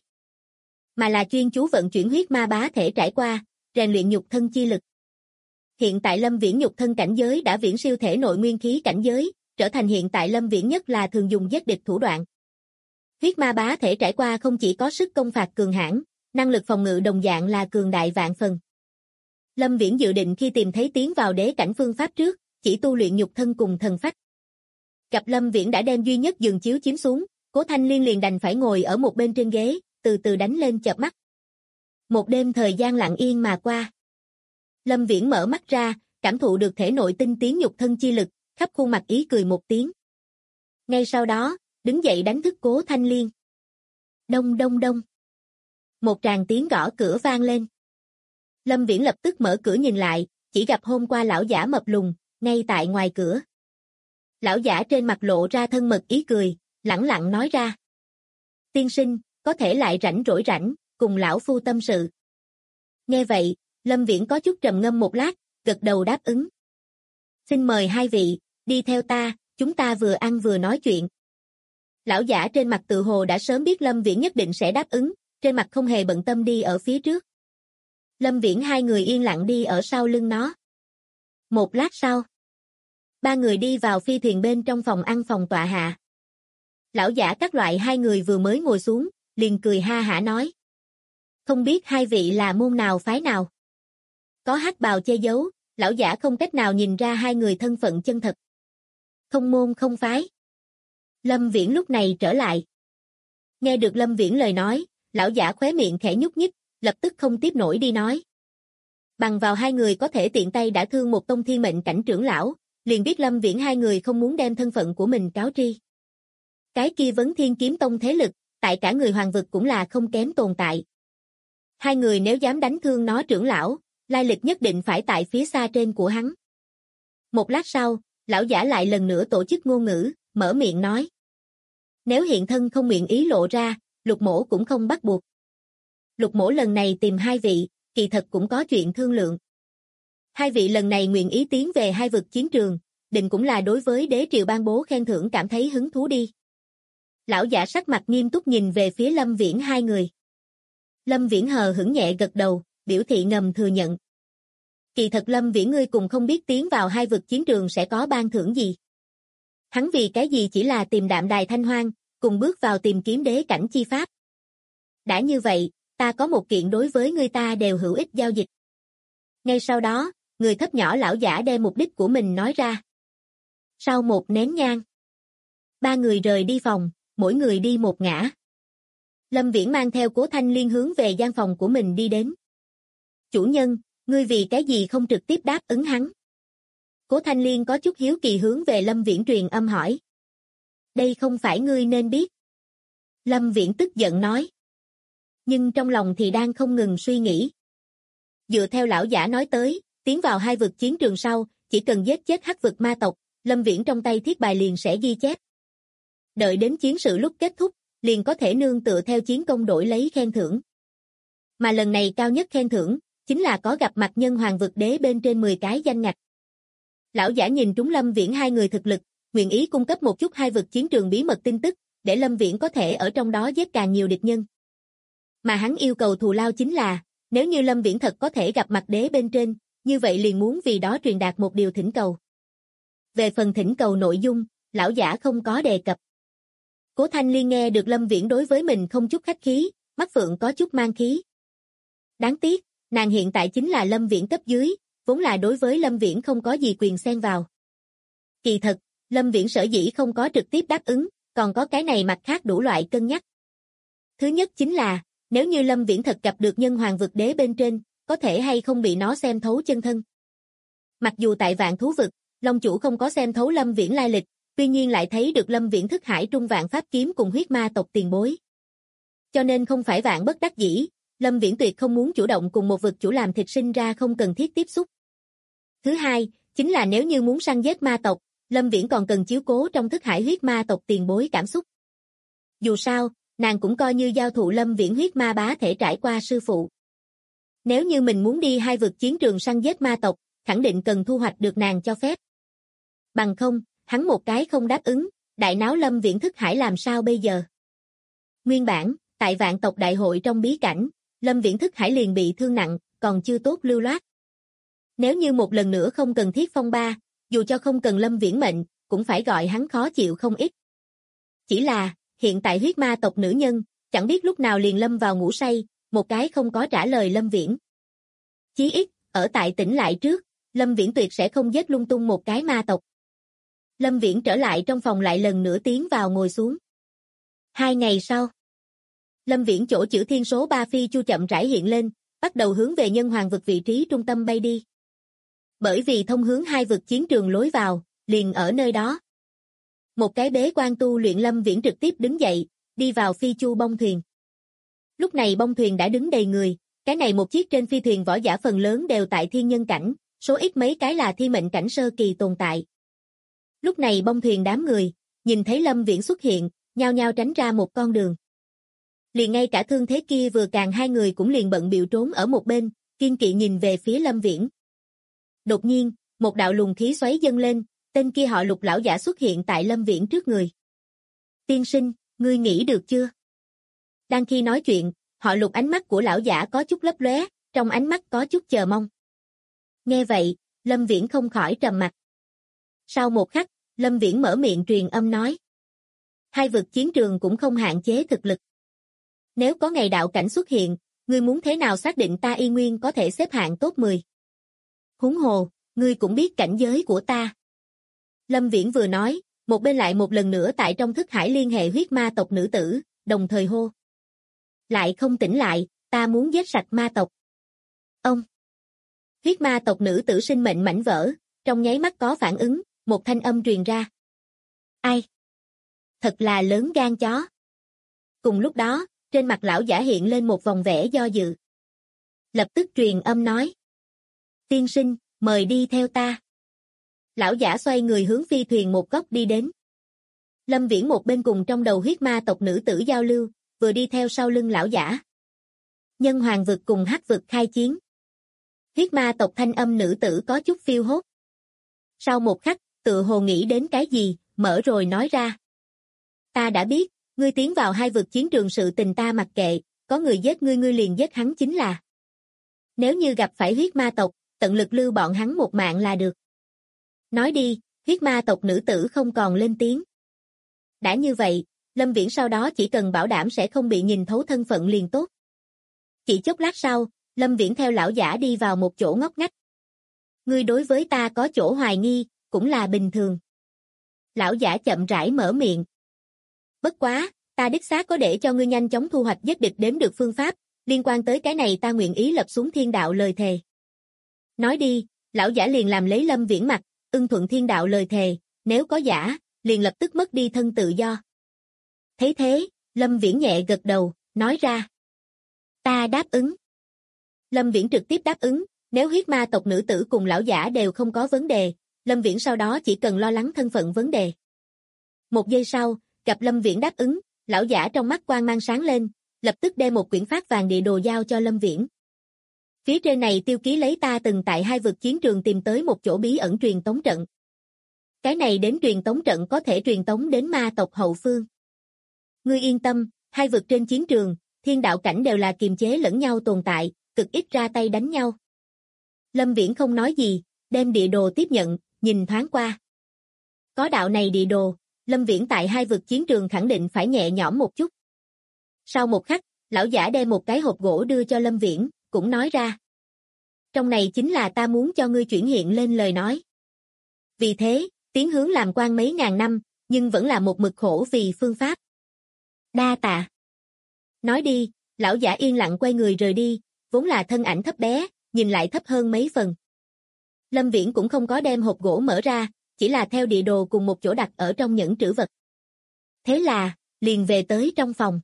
mà là chuyên chú vận chuyển huyết ma bá thể trải qua, rèn luyện nhục thân chi lực. Hiện tại Lâm Viễn nhục thân cảnh giới đã viễn siêu thể nội nguyên khí cảnh giới, trở thành hiện tại Lâm Viễn nhất là thường dùng giết địch thủ đoạn. Huyết ma bá thể trải qua không chỉ có sức công phạt cường hãn, năng lực phòng ngự đồng dạng là cường đại vạn phần. Lâm Viễn dự định khi tìm thấy tiến vào đế cảnh phương pháp trước, chỉ tu luyện nhục thân cùng thần phách. Gặp Lâm Viễn đã đem duy nhất giường chiếu chiếm xuống, Cố Thanh Liên liền đành phải ngồi ở một bên trên ghế, từ từ đánh lên chợp mắt. Một đêm thời gian lặng yên mà qua. Lâm Viễn mở mắt ra, cảm thụ được thể nội tinh tiến nhục thân chi lực, khắp khuôn mặt ý cười một tiếng. Ngay sau đó, đứng dậy đánh thức Cố Thanh Liên. Đông đông đông. Một tràng tiếng gõ cửa vang lên. Lâm Viễn lập tức mở cửa nhìn lại, chỉ gặp hôm qua lão giả mập lùn, ngay tại ngoài cửa. Lão giả trên mặt lộ ra thân mật ý cười, lẳng lặng nói ra. Tiên sinh, có thể lại rảnh rỗi rảnh, cùng lão phu tâm sự. Nghe vậy, Lâm Viễn có chút trầm ngâm một lát, gật đầu đáp ứng. Xin mời hai vị, đi theo ta, chúng ta vừa ăn vừa nói chuyện. Lão giả trên mặt tự hồ đã sớm biết Lâm Viễn nhất định sẽ đáp ứng, trên mặt không hề bận tâm đi ở phía trước. Lâm Viễn hai người yên lặng đi ở sau lưng nó. Một lát sau, ba người đi vào phi thuyền bên trong phòng ăn phòng tọa hạ. Lão giả các loại hai người vừa mới ngồi xuống, liền cười ha hả nói. Không biết hai vị là môn nào phái nào? Có hắc bào che giấu, lão giả không cách nào nhìn ra hai người thân phận chân thật. Không môn không phái. Lâm Viễn lúc này trở lại. Nghe được Lâm Viễn lời nói, lão giả khóe miệng khẽ nhúc nhích, lập tức không tiếp nổi đi nói. Bằng vào hai người có thể tiện tay đã thương một tông thiên mệnh cảnh trưởng lão, liền biết Lâm Viễn hai người không muốn đem thân phận của mình cáo tri. Cái kia Vấn Thiên Kiếm Tông thế lực, tại cả người hoàng vực cũng là không kém tồn tại. Hai người nếu dám đánh thương nó trưởng lão, lai lịch nhất định phải tại phía xa trên của hắn. Một lát sau, lão giả lại lần nữa tổ chức ngôn ngữ, mở miệng nói. Nếu hiện thân không nguyện ý lộ ra, Lục mỗ cũng không bắt buộc. Lục mỗ lần này tìm hai vị, kỳ thật cũng có chuyện thương lượng. Hai vị lần này nguyện ý tiến về hai vực chiến trường, định cũng là đối với đế triều ban bố khen thưởng cảm thấy hứng thú đi. Lão giả sắc mặt nghiêm túc nhìn về phía Lâm Viễn hai người. Lâm Viễn hờ hững nhẹ gật đầu, biểu thị ngầm thừa nhận. Kỳ thật Lâm Viễn ngươi cùng không biết tiến vào hai vực chiến trường sẽ có ban thưởng gì. Hắn vì cái gì chỉ là tìm đạm đài thanh hoang, cùng bước vào tìm kiếm đế cảnh chi pháp. Đã như vậy, ta có một kiện đối với ngươi ta đều hữu ích giao dịch. Ngay sau đó, người thấp nhỏ lão giả đem mục đích của mình nói ra. Sau một nén nhang, ba người rời đi phòng, mỗi người đi một ngã. Lâm Viễn mang theo Cố Thanh Liên hướng về gian phòng của mình đi đến. Chủ nhân, ngươi vì cái gì không trực tiếp đáp ứng hắn? Cố Thanh Liên có chút hiếu kỳ hướng về Lâm Viễn truyền âm hỏi. Đây không phải ngươi nên biết. Lâm Viễn tức giận nói. Nhưng trong lòng thì đang không ngừng suy nghĩ. Dựa theo lão giả nói tới, tiến vào hai vực chiến trường sau, chỉ cần giết chết hắc vực ma tộc, Lâm Viễn trong tay thiết bài liền sẽ ghi chép. Đợi đến chiến sự lúc kết thúc, liền có thể nương tựa theo chiến công đổi lấy khen thưởng. Mà lần này cao nhất khen thưởng, chính là có gặp mặt nhân hoàng vực đế bên trên 10 cái danh ngạch. Lão giả nhìn trúng Lâm Viễn hai người thực lực, nguyện ý cung cấp một chút hai vực chiến trường bí mật tin tức, để Lâm Viễn có thể ở trong đó giết càng nhiều địch nhân. Mà hắn yêu cầu thù lao chính là, nếu như Lâm Viễn thật có thể gặp mặt đế bên trên, như vậy liền muốn vì đó truyền đạt một điều thỉnh cầu. Về phần thỉnh cầu nội dung, lão giả không có đề cập. Cố Thanh Liên nghe được Lâm Viễn đối với mình không chút khách khí, mắt phượng có chút mang khí. Đáng tiếc, nàng hiện tại chính là Lâm Viễn cấp dưới, vốn là đối với Lâm Viễn không có gì quyền xen vào. Kỳ thật, Lâm Viễn sở dĩ không có trực tiếp đáp ứng, còn có cái này mặt khác đủ loại cân nhắc. Thứ nhất chính là, nếu như Lâm Viễn thật gặp được nhân hoàng vực đế bên trên, có thể hay không bị nó xem thấu chân thân. Mặc dù tại Vạn Thú vực, Long chủ không có xem thấu Lâm Viễn lai lịch, tuy nhiên lại thấy được Lâm Viễn thức hải trung vạn pháp kiếm cùng huyết ma tộc tiền bối. Cho nên không phải vạn bất đắc dĩ, Lâm Viễn tuyệt không muốn chủ động cùng một vực chủ làm thịt sinh ra không cần thiết tiếp xúc. Thứ hai, chính là nếu như muốn săn giết ma tộc, Lâm Viễn còn cần chiếu cố trong thức hải huyết ma tộc tiền bối cảm xúc. Dù sao, nàng cũng coi như giao thụ Lâm Viễn huyết ma bá thể trải qua sư phụ. Nếu như mình muốn đi hai vực chiến trường săn giết ma tộc, khẳng định cần thu hoạch được nàng cho phép. Bằng không, hắn một cái không đáp ứng, đại náo Lâm Viễn thức hải làm sao bây giờ? Nguyên bản, tại vạn tộc đại hội trong bí cảnh, Lâm Viễn thức hải liền bị thương nặng, còn chưa tốt lưu loát. Nếu như một lần nữa không cần thiết phong ba, dù cho không cần Lâm Viễn mệnh, cũng phải gọi hắn khó chịu không ít. Chỉ là, hiện tại huyết ma tộc nữ nhân, chẳng biết lúc nào liền lâm vào ngủ say, một cái không có trả lời Lâm Viễn. Chí ít, ở tại tỉnh lại trước, Lâm Viễn tuyệt sẽ không giết lung tung một cái ma tộc. Lâm Viễn trở lại trong phòng lại lần nữa tiến vào ngồi xuống. 2 ngày sau, Lâm Viễn chỗ chữ thiên số 3 phi chu chậm rãi hiện lên, bắt đầu hướng về nhân hoàng vực vị trí trung tâm bay đi. Bởi vì thông hướng 2 vực chiến trường lối vào, liền ở nơi đó. Một cái bế quan tu luyện Lâm Viễn trực tiếp đứng dậy, đi vào phi chu bông thuyền. Lúc này bông thuyền đã đứng đầy người, cái này một chiếc trên phi thuyền võ giả phần lớn đều tại thiên nhân cảnh, số ít mấy cái là thi mệnh cảnh sơ kỳ tồn tại. Lúc này bông thuyền đám người, nhìn thấy Lâm Viễn xuất hiện, nhao nhao tránh ra một con đường. Liền ngay cả thương thế kia vừa càng hai người cũng liền bận bịu trốn ở một bên, kiên kỵ nhìn về phía Lâm Viễn. Đột nhiên, một đạo luồng khí xoáy dâng lên, tên kia họ Lục lão giả xuất hiện tại Lâm Viễn trước người. Tiên sinh, ngươi nghĩ được chưa? Đang khi nói chuyện, họ Lục ánh mắt của lão giả có chút lấp lóe, trong ánh mắt có chút chờ mong. Nghe vậy, Lâm Viễn không khỏi trầm mặc. Sau một khắc, Lâm Viễn mở miệng truyền âm nói. 2 vực chiến trường cũng không hạn chế thực lực. Nếu có ngày đạo cảnh xuất hiện, ngươi muốn thế nào xác định ta y nguyên có thể xếp hạng top 10? Huống hồ, ngươi cũng biết cảnh giới của ta. Lâm Viễn vừa nói, một bên lại một lần nữa tại trong thức hải liên hệ huyết ma tộc nữ tử, đồng thời hô. Lại không tỉnh lại, ta muốn giết sạch ma tộc. Ông! Huyết ma tộc nữ tử sinh mệnh mảnh vỡ, trong nháy mắt có phản ứng, một thanh âm truyền ra. Ai? Thật là lớn gan chó. Cùng lúc đó, trên mặt lão giả hiện lên một vòng vẻ do dự. Lập tức truyền âm nói. Tiên sinh, mời đi theo ta. Lão giả xoay người hướng phi thuyền một góc đi đến. Lâm Viễn một bên cùng trong đầu huyết ma tộc nữ tử giao lưu, vừa đi theo sau lưng lão giả. Nhân hoàng vực cùng hắc vực khai chiến. Huyết ma tộc thanh âm nữ tử có chút phiêu hốt. Sau một khắc, tựa hồ nghĩ đến cái gì, mở rồi nói ra. Ta đã biết, ngươi tiến vào 2 vực chiến trường sự tình ta mặc kệ, có người giết ngươi ngươi liền giết hắn chính là. Nếu như gặp phải huyết ma tộc, tận lực lưu bọn hắn một mạng là được. Nói đi, huyết ma tộc nữ tử không còn lên tiếng. Đã như vậy, Lâm Viễn sau đó chỉ cần bảo đảm sẽ không bị nhìn thấu thân phận liền tốt. Chỉ chốc lát sau, Lâm Viễn theo lão giả đi vào một chỗ ngóc ngách. Ngươi đối với ta có chỗ hoài nghi, cũng là bình thường. Lão giả chậm rãi mở miệng. Bất quá, ta đích xác có để cho ngươi nhanh chóng thu hoạch giết địch đếm được phương pháp, liên quan tới cái này ta nguyện ý lập xuống thiên đạo lời thề. Nói đi, lão giả liền làm lấy Lâm Viễn mặt, ưng thuận thiên đạo lời thề, nếu có giả, liền lập tức mất đi thân tự do. Thấy thế, Lâm Viễn nhẹ gật đầu, nói ra. Ta đáp ứng. Lâm Viễn trực tiếp đáp ứng, nếu huyết ma tộc nữ tử cùng lão giả đều không có vấn đề, Lâm Viễn sau đó chỉ cần lo lắng thân phận vấn đề. Một giây sau, gặp Lâm Viễn đáp ứng, lão giả trong mắt quang mang sáng lên, lập tức đem một quyển phát vàng địa đồ giao cho Lâm Viễn. Phía trên này tiêu ký lấy ta từng tại 2 vực chiến trường tìm tới một chỗ bí ẩn truyền tống trận. Cái này đến truyền tống trận có thể truyền tống đến ma tộc hậu phương. Ngươi yên tâm, 2 vực trên chiến trường, thiên đạo cảnh đều là kiềm chế lẫn nhau tồn tại, cực ít ra tay đánh nhau. Lâm Viễn không nói gì, đem địa đồ tiếp nhận, nhìn thoáng qua. Có đạo này địa đồ, Lâm Viễn tại 2 vực chiến trường khẳng định phải nhẹ nhõm một chút. Sau một khắc, lão giả đem một cái hộp gỗ đưa cho Lâm Viễn, cũng nói ra. Trong này chính là ta muốn cho ngươi chuyển hiện lên lời nói. Vì thế, tiến hướng làm quan mấy ngàn năm, nhưng vẫn là một mực khổ vì phương pháp. Đa tạ. Nói đi, lão giả yên lặng quay người rời đi, vốn là thân ảnh thấp bé, nhìn lại thấp hơn mấy phần. Lâm Viễn cũng không có đem hộp gỗ mở ra, chỉ là theo địa đồ cùng một chỗ đặt ở trong nhẫn trữ vật. Thế là, liền về tới trong phòng.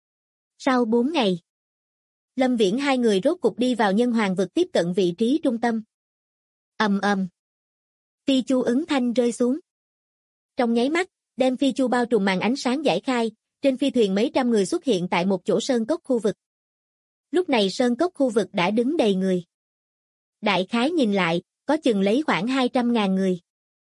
Sau 4 ngày, Lâm Viễn hai người rốt cục đi vào nhân hoàng vực tiếp cận vị trí trung tâm. Ầm ầm. Phi chu ứng thanh rơi xuống. Trong nháy mắt, đem phi chu bao trùm màn ánh sáng giải khai, trên phi thuyền mấy trăm người xuất hiện tại một chỗ sơn cốc khu vực. Lúc này sơn cốc khu vực đã đứng đầy người. Đại khái nhìn lại, có chừng lấy khoảng 200.000 người.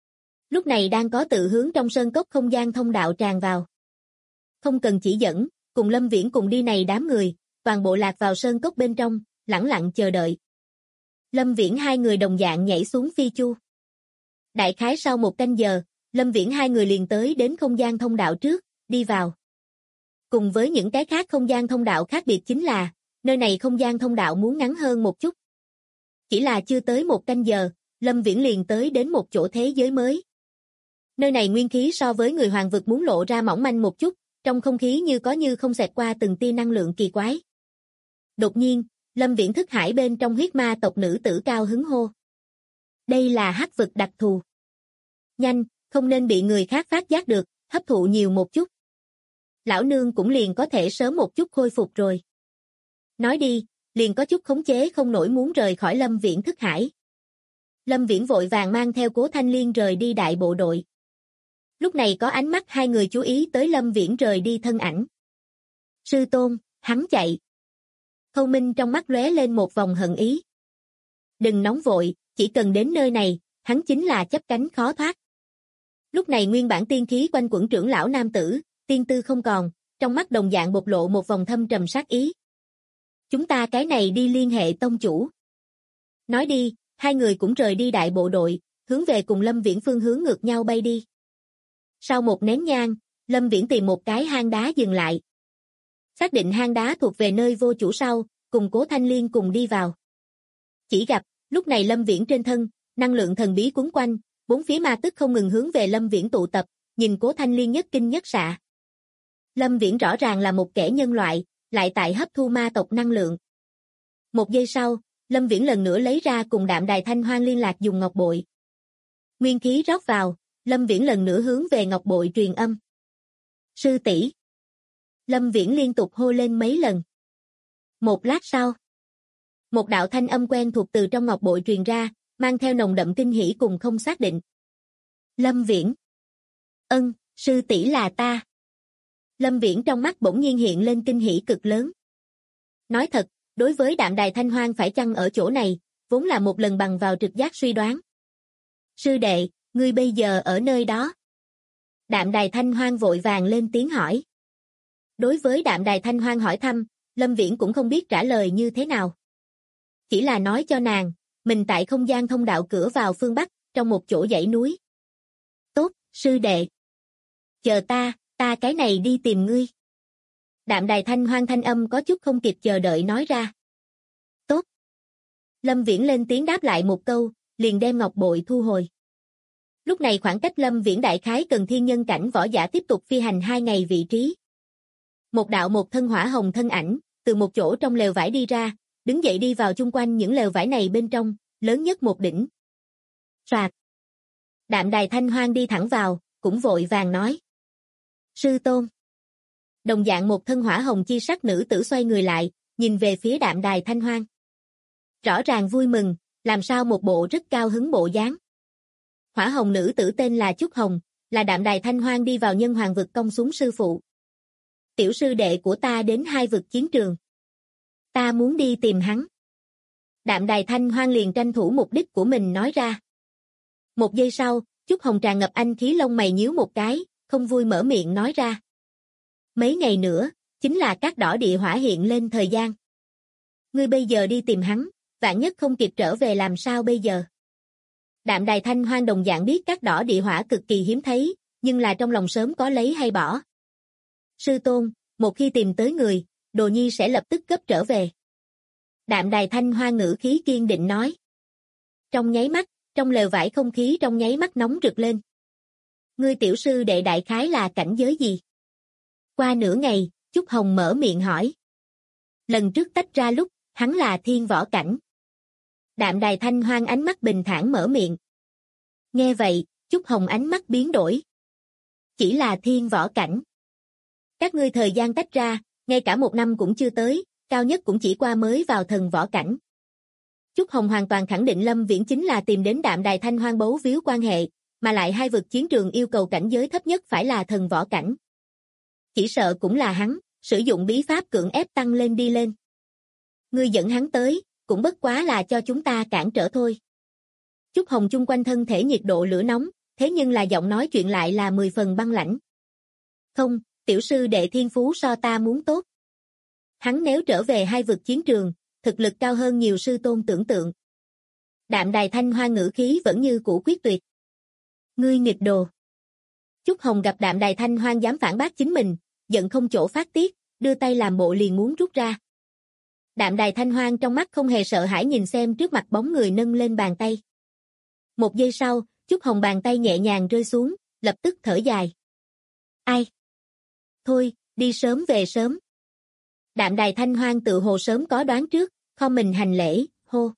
Lúc này đang có tự hướng trong sơn cốc không gian thông đạo tràn vào. Không cần chỉ dẫn, cùng Lâm Viễn cùng đi này đám người, toàn bộ lạc vào sơn cốc bên trong, lẳng lặng chờ đợi. Lâm Viễn hai người đồng dạng nhảy xuống phi chu. Đại khái sau 1 canh giờ, Lâm Viễn hai người liền tới đến không gian thông đạo trước, đi vào. Cùng với những cái khác không gian thông đạo khác biệt chính là, nơi này không gian thông đạo muốn ngắn hơn một chút. Chỉ là chưa tới 1 canh giờ, Lâm Viễn liền tới đến một chỗ thế giới mới. Nơi này nguyên khí so với người hoàng vực muốn lộ ra mỏng manh một chút, trong không khí như có như không xẹt qua từng tia năng lượng kỳ quái. Đột nhiên, Lâm Viễn thức hải bên trong huyết ma tộc nữ tử cao hứng hô. Đây là hắc vực đặc thù. Nhanh, không nên bị người khác phát giác được, hấp thụ nhiều một chút. Lão nương cũng liền có thể sớm một chút khôi phục rồi. Nói đi, liền có chút khống chế không nổi muốn rời khỏi Lâm Viễn thức hải. Lâm Viễn vội vàng mang theo Cố Thanh Liên rời đi đại bộ đội. Lúc này có ánh mắt hai người chú ý tới Lâm Viễn rời đi thân ảnh. Sư tôn, hắn chạy. Khâu Minh trong mắt lóe lên một vòng hận ý. Đừng nóng vội, chỉ cần đến nơi này, hắn chính là chấp cánh khó thoát. Lúc này nguyên bản tiên khí quanh quẩn trưởng lão nam tử, tiên tư không còn, trong mắt đồng dạng bộc lộ một vòng thâm trầm sát ý. Chúng ta cái này đi liên hệ tông chủ. Nói đi, hai người cũng rời đi đại bộ đội, hướng về cùng Lâm Viễn phương hướng ngược nhau bay đi. Sau một nén nhang, Lâm Viễn tìm một cái hang đá dừng lại. Xác định hang đá thuộc về nơi vô chủ sau, cùng Cố Thanh Liên cùng đi vào. Chỉ gặp, lúc này Lâm Viễn trên thân, năng lượng thần bí quấn quanh, bốn phía ma tức không ngừng hướng về Lâm Viễn tụ tập, nhìn Cố Thanh Liên nhất kinh nhất xạ. Lâm Viễn rõ ràng là một kẻ nhân loại, lại tại hấp thu ma tộc năng lượng. Một giây sau, Lâm Viễn lần nữa lấy ra cùng Đạm Đài Thanh Hoang liên lạc dùng ngọc bội. Nguyên khí rót vào, Lâm Viễn lần nữa hướng về ngọc bội truyền âm. Sư tỷ. Lâm Viễn liên tục hô lên mấy lần. Một lát sau, một đạo thanh âm quen thuộc từ trong ngọc bội truyền ra, mang theo nồng đậm kinh hỉ cùng không xác định. Lâm Viễn. Ân, sư tỷ là ta. Lâm Viễn trong mắt bỗng nhiên hiện lên kinh hỉ cực lớn. Nói thật, đối với Đạm Đài Thanh Hoang phải chăng ở chỗ này, vốn là một lần bằng vào trực giác suy đoán. Sư đệ, ngươi bây giờ ở nơi đó. Đạm Đài Thanh Hoang vội vàng lên tiếng hỏi. Đối với Đạm Đài Thanh Hoang hỏi thăm, Lâm Viễn cũng không biết trả lời như thế nào. Chỉ là nói cho nàng, mình tại không gian thông đạo cửa vào phương Bắc, trong một chỗ dãy núi. Tốt, sư đệ. Chờ ta cái này đi tìm ngươi. Đạm Đài Thanh Hoang thanh âm có chút không kịp chờ đợi nói ra. Tốt. Lâm Viễn lên tiếng đáp lại một câu, liền đem ngọc bội thu hồi. Lúc này khoảng cách Lâm Viễn đại khái cần thiên nhân cảnh võ giả tiếp tục phi hành 2 ngày vị trí. Một đạo một thân hỏa hồng thân ảnh, từ một chỗ trong lều vải đi ra, đứng dậy đi vào chung quanh những lều vải này bên trong, lớn nhất một đỉnh. Soạt. Đạm Đài Thanh Hoang đi thẳng vào, cũng vội vàng nói. Sư tôn. Đồng dạng một thân hỏa hồng chi sắc nữ tử xoay người lại, nhìn về phía Đạm Đài Thanh Hoang. Rõ ràng vui mừng, làm sao một bộ rất cao hứng bộ dáng. Hỏa hồng nữ tử tên là Trúc Hồng, là Đạm Đài Thanh Hoang đi vào nhân hoàng vực công xuống sư phụ. Tiểu sư đệ của ta đến 2 vực chiến trường. Ta muốn đi tìm hắn. Đạm Đài Thanh Hoang liền tranh thủ mục đích của mình nói ra. Một giây sau, Trúc Hồng tràn ngập anh khí lông mày nhíu một cái, không vui mở miệng nói ra. Mấy ngày nữa, chính là các đỏ địa hỏa hiện lên thời gian. Ngươi bây giờ đi tìm hắn, vạn nhất không kịp trở về làm sao bây giờ? Đạm Đài Thanh Hoang đồng dạng biết các đỏ địa hỏa cực kỳ hiếm thấy, nhưng là trong lòng sớm có lấy hay bỏ. Sư tôn, một khi tìm tới người, Đồ Nhi sẽ lập tức gấp trở về. Đạm Đài Thanh Hoang ngữ khí kiên định nói. Trong nháy mắt, trong lều vải không khí trong nháy mắt nóng rực lên. Ngươi tiểu sư đệ đại khái là cảnh giới gì? Qua nửa ngày, Trúc Hồng mở miệng hỏi. Lần trước tách ra lúc, hắn là thiên võ cảnh. Đạm Đài Thanh Hoang ánh mắt bình thản mở miệng. Nghe vậy, Trúc Hồng ánh mắt biến đổi. Chỉ là thiên võ cảnh. Các ngươi thời gian tách ra, ngay cả 1 năm cũng chưa tới, cao nhất cũng chỉ qua mới vào thần võ cảnh. Trúc Hồng hoàn toàn khẳng định Lâm Viễn chính là tìm đến Đạm Đài Thanh Hoang bấu víu quan hệ, mà lại 2 vực chiến trường yêu cầu cảnh giới thấp nhất phải là thần võ cảnh. Chỉ sợ cũng là hắn, sử dụng bí pháp cưỡng ép tăng lên đi lên. Ngươi dẫn hắn tới, cũng bất quá là cho chúng ta cản trở thôi. Trúc Hồng chung quanh thân thể nhiệt độ lửa nóng, thế nhưng là giọng nói chuyện lại là 10 phần băng lãnh. Không, tiểu sư đệ thiên phú so ta muốn tốt. Hắn nếu trở về hai vực chiến trường, thực lực cao hơn nhiều sư tôn tưởng tượng. Đạm Đài Thanh Hoa ngữ khí vẫn như cũ quyết tuyệt. Ngươi nghịch đồ. Chúc Hồng gặp Đạm Đài Thanh Hoang dám phản bác chính mình, giận không chỗ phát tiết, đưa tay làm bộ liền muốn rút ra. Đạm Đài Thanh Hoang trong mắt không hề sợ hãi nhìn xem trước mặt bóng người nâng lên bàn tay. Một giây sau, Chúc Hồng bàn tay nhẹ nhàng rơi xuống, lập tức thở dài. Ai? Thôi, đi sớm về sớm. Đạm Đài Thanh Hoang tự hồ sớm có đoán trước, khom mình hành lễ, hô.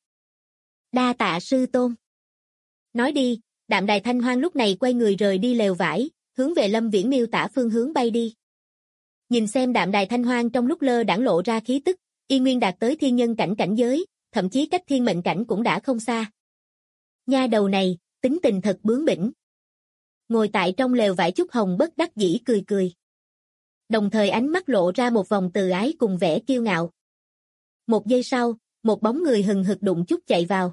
Đa tạ sư tôn. Nói đi, Đạm Đài Thanh Hoang lúc này quay người rời đi lều vải, hướng về Lâm Viễn miêu tả phương hướng bay đi. Nhìn xem Đạm Đài Thanh Hoang trong lúc lơ đãng lộ ra khí tức, y nguyên đạt tới thiên nhân cảnh cảnh giới, thậm chí cách thiên mệnh cảnh cũng đã không xa. Nha đầu này, tính tình thật bướng bỉnh. Ngồi tại trong lều vải Chúc Hồng bất đắc dĩ cười cười. Đồng thời ánh mắt lộ ra một vòng từ ái cùng vẻ kiêu ngạo. Một giây sau, một bóng người hừng hực đụng chút chạy vào.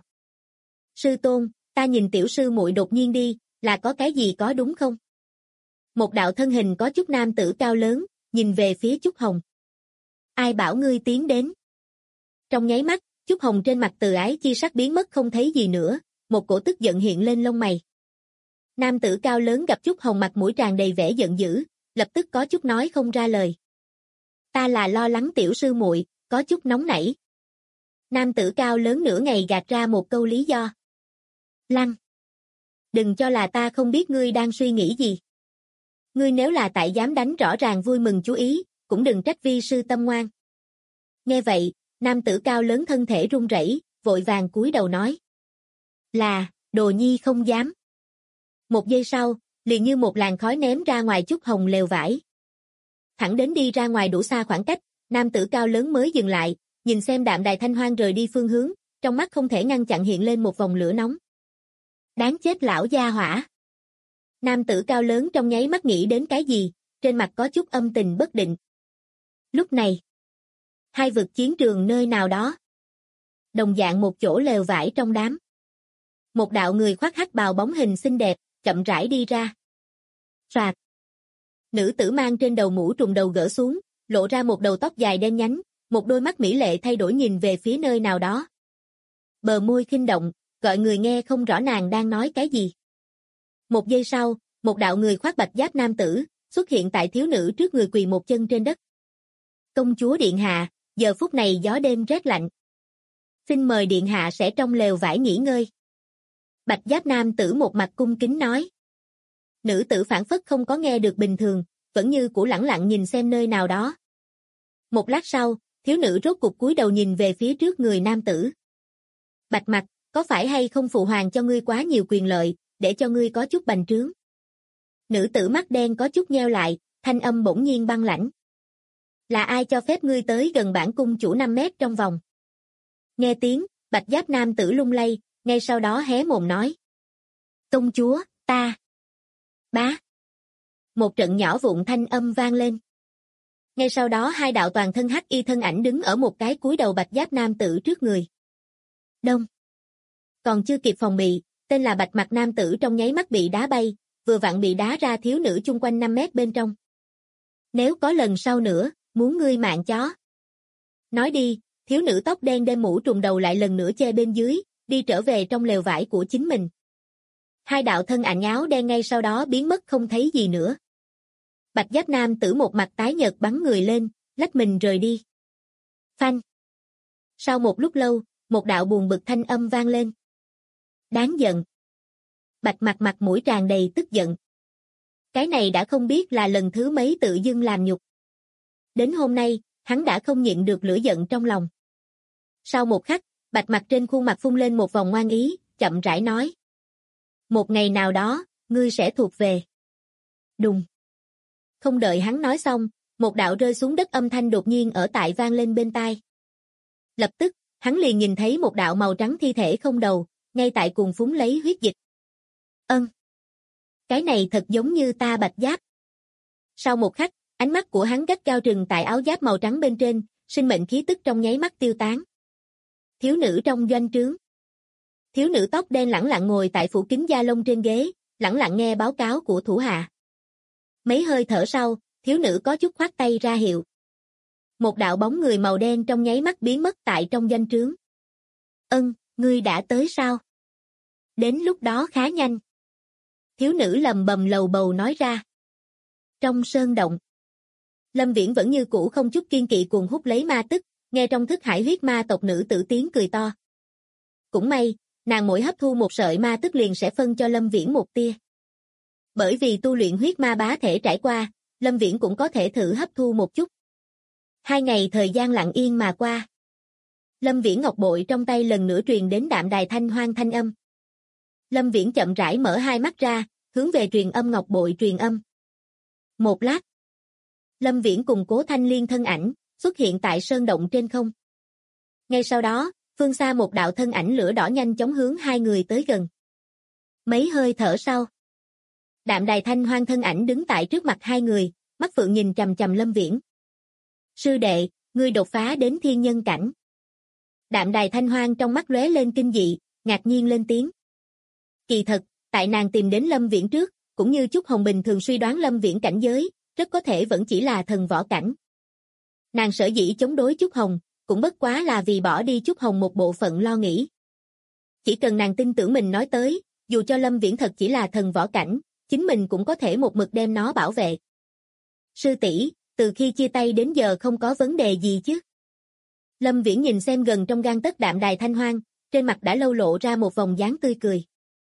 Sư tôn, ta nhìn tiểu sư muội đột nhiên đi, là có cái gì có đúng không? Một đạo thân hình có chút nam tử cao lớn, nhìn về phía Chúc Hồng. Ai bảo ngươi tiến đến? Trong nháy mắt, Chúc Hồng trên mặt từ ái chi sắc biến mất không thấy gì nữa, một cổ tức giận hiện lên lông mày. Nam tử cao lớn gặp Chúc Hồng mặt mũi tràn đầy vẻ giận dữ, lập tức có chút nói không ra lời. Ta là lo lắng tiểu sư muội, có chút nóng nảy. Nam tử cao lớn nửa ngày gạt ra một câu lý do. Lăng! Đừng cho là ta không biết ngươi đang suy nghĩ gì. Ngươi nếu là tại dám đánh rõ ràng vui mừng chú ý, cũng đừng trách vi sư tâm ngoan. Nghe vậy, nam tử cao lớn thân thể run rẩy, vội vàng cúi đầu nói. Là, đồ nhi không dám. Một giây sau, liền như một làn khói ném ra ngoài Chúc Hồng lều vải. Thẳng đến đi ra ngoài đủ xa khoảng cách, nam tử cao lớn mới dừng lại, nhìn xem Đạm Đài Thanh Hoang rời đi phương hướng, trong mắt không thể ngăn chặn hiện lên một vòng lửa nóng. Đáng chết lão gia hỏa. Nam tử cao lớn trong nháy mắt nghĩ đến cái gì, trên mặt có chút âm tình bất định. Lúc này, hai vực chiến trường nơi nào đó. Đồng dạng một chỗ lều vải trong đám. Một đạo người khoác hắc bào bóng hình xinh đẹp, chậm rãi đi ra. Soạt. Nữ tử mang trên đầu mũ trùm đầu gỡ xuống, lộ ra một đầu tóc dài đen nhánh, một đôi mắt mỹ lệ thay đổi nhìn về phía nơi nào đó. Bờ môi khinh động, gọi người nghe không rõ nàng đang nói cái gì. Một giây sau, một đạo người khoác bạch giáp nam tử, xuất hiện tại thiếu nữ trước người quỳ một chân trên đất. Công chúa điện hạ, giờ phút này gió đêm rét lạnh. Xin mời điện hạ sẽ trong lều vải nghỉ ngơi. Bạch giáp nam tử một mặt cung kính nói. Nữ tử phản phất không có nghe được bình thường, vẫn như cũ lẳng lặng nhìn xem nơi nào đó. Một lát sau, thiếu nữ rốt cục cúi đầu nhìn về phía trước người nam tử. Bạch mặt, có phải hay không phụ hoàng cho ngươi quá nhiều quyền lợi, để cho ngươi có chút bành trướng? Nữ tử mắt đen có chút nheo lại, thanh âm bỗng nhiên băng lãnh. Là ai cho phép ngươi tới gần bản cung chủ 5 mét trong vòng? Nghe tiếng, bạch giáp nam tử lung lay, ngay sau đó hé mồm nói. Công chúa, ta. Bá. Một trận nhỏ vụn thanh âm vang lên. Ngay sau đó hai đạo toàn thân hắc y thân ảnh đứng ở một cái cúi đầu bạch giáp nam tử trước người. Đông. Còn chưa kịp phòng bị, tên là bạch mặt nam tử trong nháy mắt bị đá bay, vừa vặn bị đá ra thiếu nữ chung quanh 5 mét bên trong. Nếu có lần sau nữa, muốn ngươi mạng chó. Nói đi, thiếu nữ tóc đen đem mũ trùm đầu lại lần nữa che bên dưới, đi trở về trong lều vải của chính mình. Hai đạo thân ảnh áo đen ngay sau đó biến mất không thấy gì nữa. Bạch giáp nam tử một mặt tái nhợt bắn người lên, lách mình rời đi. Phanh. Sau một lúc lâu, một đạo buồn bực thanh âm vang lên. Đáng giận. Bạch mặt mặt mũi tràn đầy tức giận. Cái này đã không biết là lần thứ mấy tự dưng làm nhục. Đến hôm nay, hắn đã không nhịn được lửa giận trong lòng. Sau một khắc, bạch mặt trên khuôn mặt phun lên một vòng ngoan ý, chậm rãi nói. Một ngày nào đó, ngươi sẽ thuộc về. Đùng. Không đợi hắn nói xong, một đạo rơi xuống đất âm thanh đột nhiên ở tại vang lên bên tai. Lập tức, hắn liền nhìn thấy một đạo màu trắng thi thể không đầu, ngay tại cùng phúng lấy huyết dịch. Cái này thật giống như ta bạch giáp. Sau một khắc, ánh mắt của hắn gắt gao trừng tại áo giáp màu trắng bên trên, sinh mệnh khí tức trong nháy mắt tiêu tán. Thiếu nữ trong doanh trướng. Thiếu nữ tóc đen lẳng lặng ngồi tại phủ kính da lông trên ghế, lẳng lặng nghe báo cáo của thủ hạ. Mấy hơi thở sau, thiếu nữ có chút khoát tay ra hiệu. Một đạo bóng người màu đen trong nháy mắt biến mất tại trong doanh trướng. Ngươi đã tới sao? Đến lúc đó khá nhanh. Thiếu nữ lầm bầm lầu bầu nói ra. Trong sơn động, Lâm Viễn vẫn như cũ không chút kiên kỵ cuồng hút lấy ma tức, nghe trong thức hải huyết ma tộc nữ tử tiếng cười to. Cũng may, nàng mỗi hấp thu một sợi ma tức liền sẽ phân cho Lâm Viễn một tia. Bởi vì tu luyện huyết ma bá thể trải qua, Lâm Viễn cũng có thể thử hấp thu một chút. 2 ngày thời gian lặng yên mà qua. Lâm Viễn ngọc bội trong tay lần nữa truyền đến đạm đài thanh hoang thanh âm. Lâm Viễn chậm rãi mở hai mắt ra, hướng về truyền âm ngọc bội truyền âm. Một lát, Lâm Viễn cùng Cố Thanh Liên thân ảnh xuất hiện tại sơn động trên không. Ngay sau đó, phương xa một đạo thân ảnh lửa đỏ nhanh chóng hướng hai người tới gần. Mấy hơi thở sau, đạm đài thanh hoang thân ảnh đứng tại trước mặt hai người, mắt phượng nhìn chằm chằm Lâm Viễn. Sư đệ, ngươi đột phá đến thiên nhân cảnh. Đạm đài thanh hoang trong mắt lóe lên kinh dị, ngạc nhiên lên tiếng. Kỳ thật, tại nàng tìm đến Lâm Viễn trước, cũng như Chúc Hồng bình thường suy đoán Lâm Viễn cảnh giới, rất có thể vẫn chỉ là thần võ cảnh. Nàng sở dĩ chống đối Chúc Hồng, cũng bất quá là vì bỏ đi Chúc Hồng một bộ phận lo nghĩ. Chỉ cần nàng tin tưởng mình nói tới, dù cho Lâm Viễn thật chỉ là thần võ cảnh, chính mình cũng có thể một mực đem nó bảo vệ. Sư tỷ, từ khi chia tay đến giờ không có vấn đề gì chứ? Lâm Viễn nhìn xem gần trong gang tấc đạm đài thanh hoang, trên mặt đã lâu lộ ra một vòng dáng tươi cười.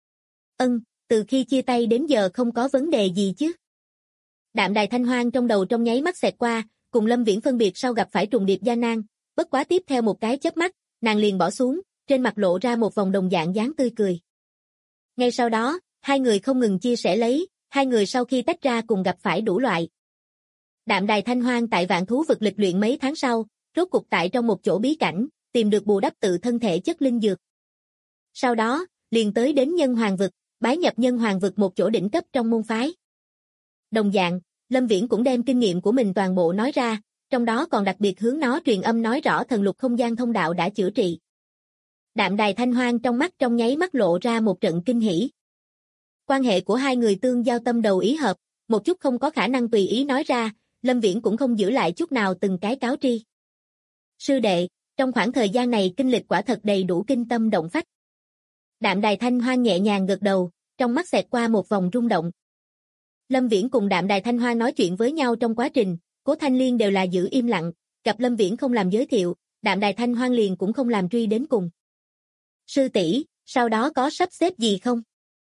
Từ khi chia tay đến giờ không có vấn đề gì chứ? Đạm đài thanh hoang trong đầu trong nháy mắt xẹt qua, cùng Lâm Viễn phân biệt sau gặp phải trùng điệp gian nan, bất quá tiếp theo một cái chớp mắt, nàng liền bỏ xuống, trên mặt lộ ra một vòng đồng dạng dáng tươi cười. Ngay sau đó, hai người không ngừng chia sẻ lấy, hai người sau khi tách ra cùng gặp phải đủ loại. Đạm đài thanh hoang tại vạn thú vực lịch luyện mấy tháng sau, rốt cục tại trong một chỗ bí cảnh, tìm được bù đắp tự thân thể chất linh dược. Sau đó, liền tới đến nhân hoàng vực, bái nhập nhân hoàng vực một chỗ đỉnh cấp trong môn phái. Đồng dạng, Lâm Viễn cũng đem kinh nghiệm của mình toàn bộ nói ra, trong đó còn đặc biệt hướng nó truyền âm nói rõ thần lục không gian thông đạo đã chữa trị. Đạm đài thanh hoang trong mắt trong nháy mắt lộ ra một trận kinh hỉ. Quan hệ của hai người tương giao tâm đầu ý hợp, một chút không có khả năng tùy ý nói ra, Lâm Viễn cũng không giữ lại chút nào từng cái cáo tri. Sư đệ, trong khoảng thời gian này kinh lịch quả thật đầy đủ kinh tâm động phách. Đạm đài thanh hoang nhẹ nhàng gật đầu, trong mắt xẹt qua một vòng rung động. Lâm Viễn cùng đạm đài thanh hoang nói chuyện với nhau trong quá trình, Cố Thanh Liên đều là giữ im lặng, gặp Lâm Viễn không làm giới thiệu, đạm đài thanh hoang liền cũng không làm truy đến cùng. Sư tỷ, sau đó có sắp xếp gì không?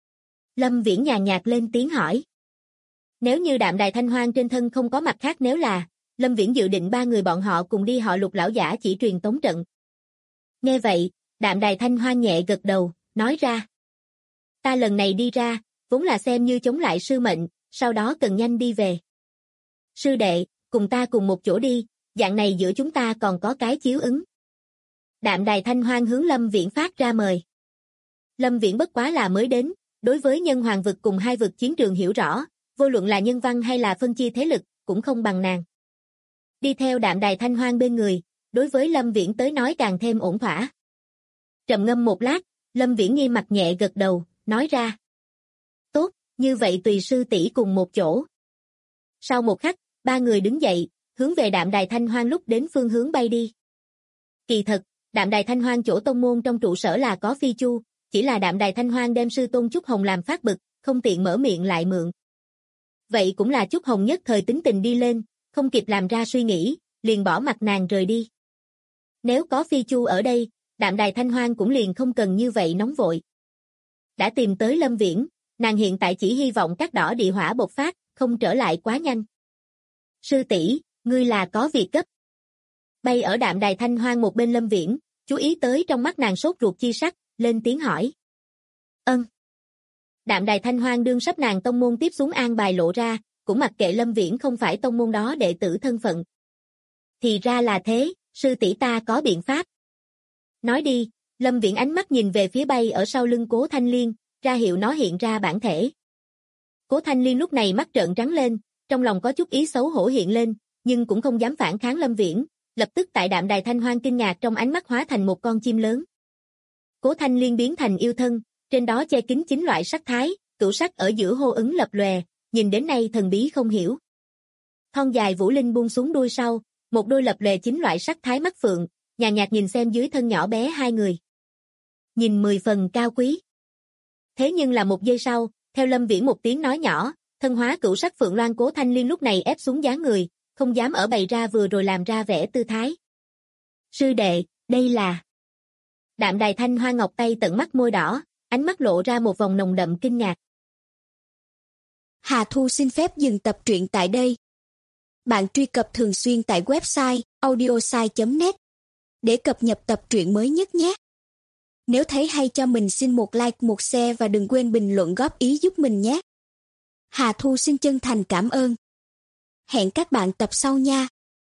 Lâm Viễn nhàn nhạt lên tiếng hỏi. Nếu như đạm đài thanh hoang trên thân không có mặt khác nếu là, Lâm Viễn dự định 3 người bọn họ cùng đi họ Lục lão giả chỉ truyền tống trận. Nghe vậy, đạm đài thanh hoang nhẹ gật đầu, nói ra. Ta lần này đi ra, vốn là xem như chống lại sư mệnh, sau đó cần nhanh đi về. Sư đệ, cùng ta cùng một chỗ đi, dạng này giữa chúng ta còn có cái chiếu ứng. Đạm đài thanh hoang hướng Lâm Viễn phát ra mời. Lâm Viễn bất quá là mới đến, đối với nhân hoàng vực cùng hai vực chiến trường hiểu rõ, vô luận là nhân văn hay là phân chia thế lực, cũng không bằng nàng. Đi theo đạm đài thanh hoang bên người, đối với Lâm Viễn tới nói càng thêm ổn thỏa. Trầm ngâm một lát, Lâm Viễn nghiêm mặt nhẹ gật đầu, nói ra. Tốt, như vậy tùy sư tỷ cùng một chỗ. Sau một khắc, 3 người đứng dậy, hướng về đạm đài thanh hoang lúc đến phương hướng bay đi. Kỳ thật, đạm đài thanh hoang chỗ tông môn trong trụ sở là có phi chu, chỉ là đạm đài thanh hoang đem sư tôn Chúc Hồng làm phát bực, không tiện mở miệng lại mượn. Vậy cũng là Chúc Hồng nhất thời tính tình đi lên, không kịp làm ra suy nghĩ, liền bỏ mặt nàng rời đi. Nếu có phi chu ở đây, đạm đài thanh hoang cũng liền không cần như vậy nóng vội. Đã tìm tới Lâm Viễn, nàng hiện tại chỉ hy vọng các đỏ địa hỏa bộc phát, không trở lại quá nhanh. Sư tỷ, ngươi là có việc gấp. Bay ở đạm đài thanh hoang một bên Lâm Viễn, chú ý tới trong mắt nàng sốt ruột chi sắc, lên tiếng hỏi. Đạm đài thanh hoang đương sắp nàng tông môn tiếp xuống an bài lộ ra, cũng mặc kệ Lâm Viễn không phải tông môn đó đệ tử thân phận. Thì ra là thế, sư tỷ ta có biện pháp. Nói đi, Lâm Viễn ánh mắt nhìn về phía bay ở sau lưng Cố Thanh Liên, ra hiệu nó hiện ra bản thể. Cố Thanh Liên lúc này mắt trợn trắng lên, trong lòng có chút ý xấu hổ hiện lên, nhưng cũng không dám phản kháng Lâm Viễn, lập tức tại đạm đài thanh hoang kinh ngạc trong ánh mắt hóa thành một con chim lớn. Cố Thanh Liên biến thành yêu thân, trên đó che kín 9 loại sắc thái, cửu sắc ở giữa hô ứng lập lòe, nhìn đến nay thần bí không hiểu. Thon dài Vũ Linh buông xuống đuôi sau, một đôi lập lòe chính loại sắc thái mắt phượng, nhàn nhạt nhìn xem dưới thân nhỏ bé hai người. Nhìn 10 phần cao quý. Thế nhưng là một giây sau, theo Lâm Viễn một tiếng nói nhỏ, thân hóa cửu sắc phượng loan Cố Thanh Liên lúc này ép xuống dáng người, không dám ở bày ra vừa rồi làm ra vẻ tư thái. Sư đệ, đây là... Đạm Đài Thanh Hoa Ngọc tay tận mắt môi đỏ, ánh mắt lộ ra một vòng nồng đậm kinh ngạc. Hà Thu xin phép dừng tập truyện tại đây. Bạn truy cập thường xuyên tại website audiosai.net để cập nhật tập truyện mới nhất nhé. Nếu thấy hay cho mình xin một like, một share và đừng quên bình luận góp ý giúp mình nhé. Hà Thu xin chân thành cảm ơn. Hẹn các bạn tập sau nha.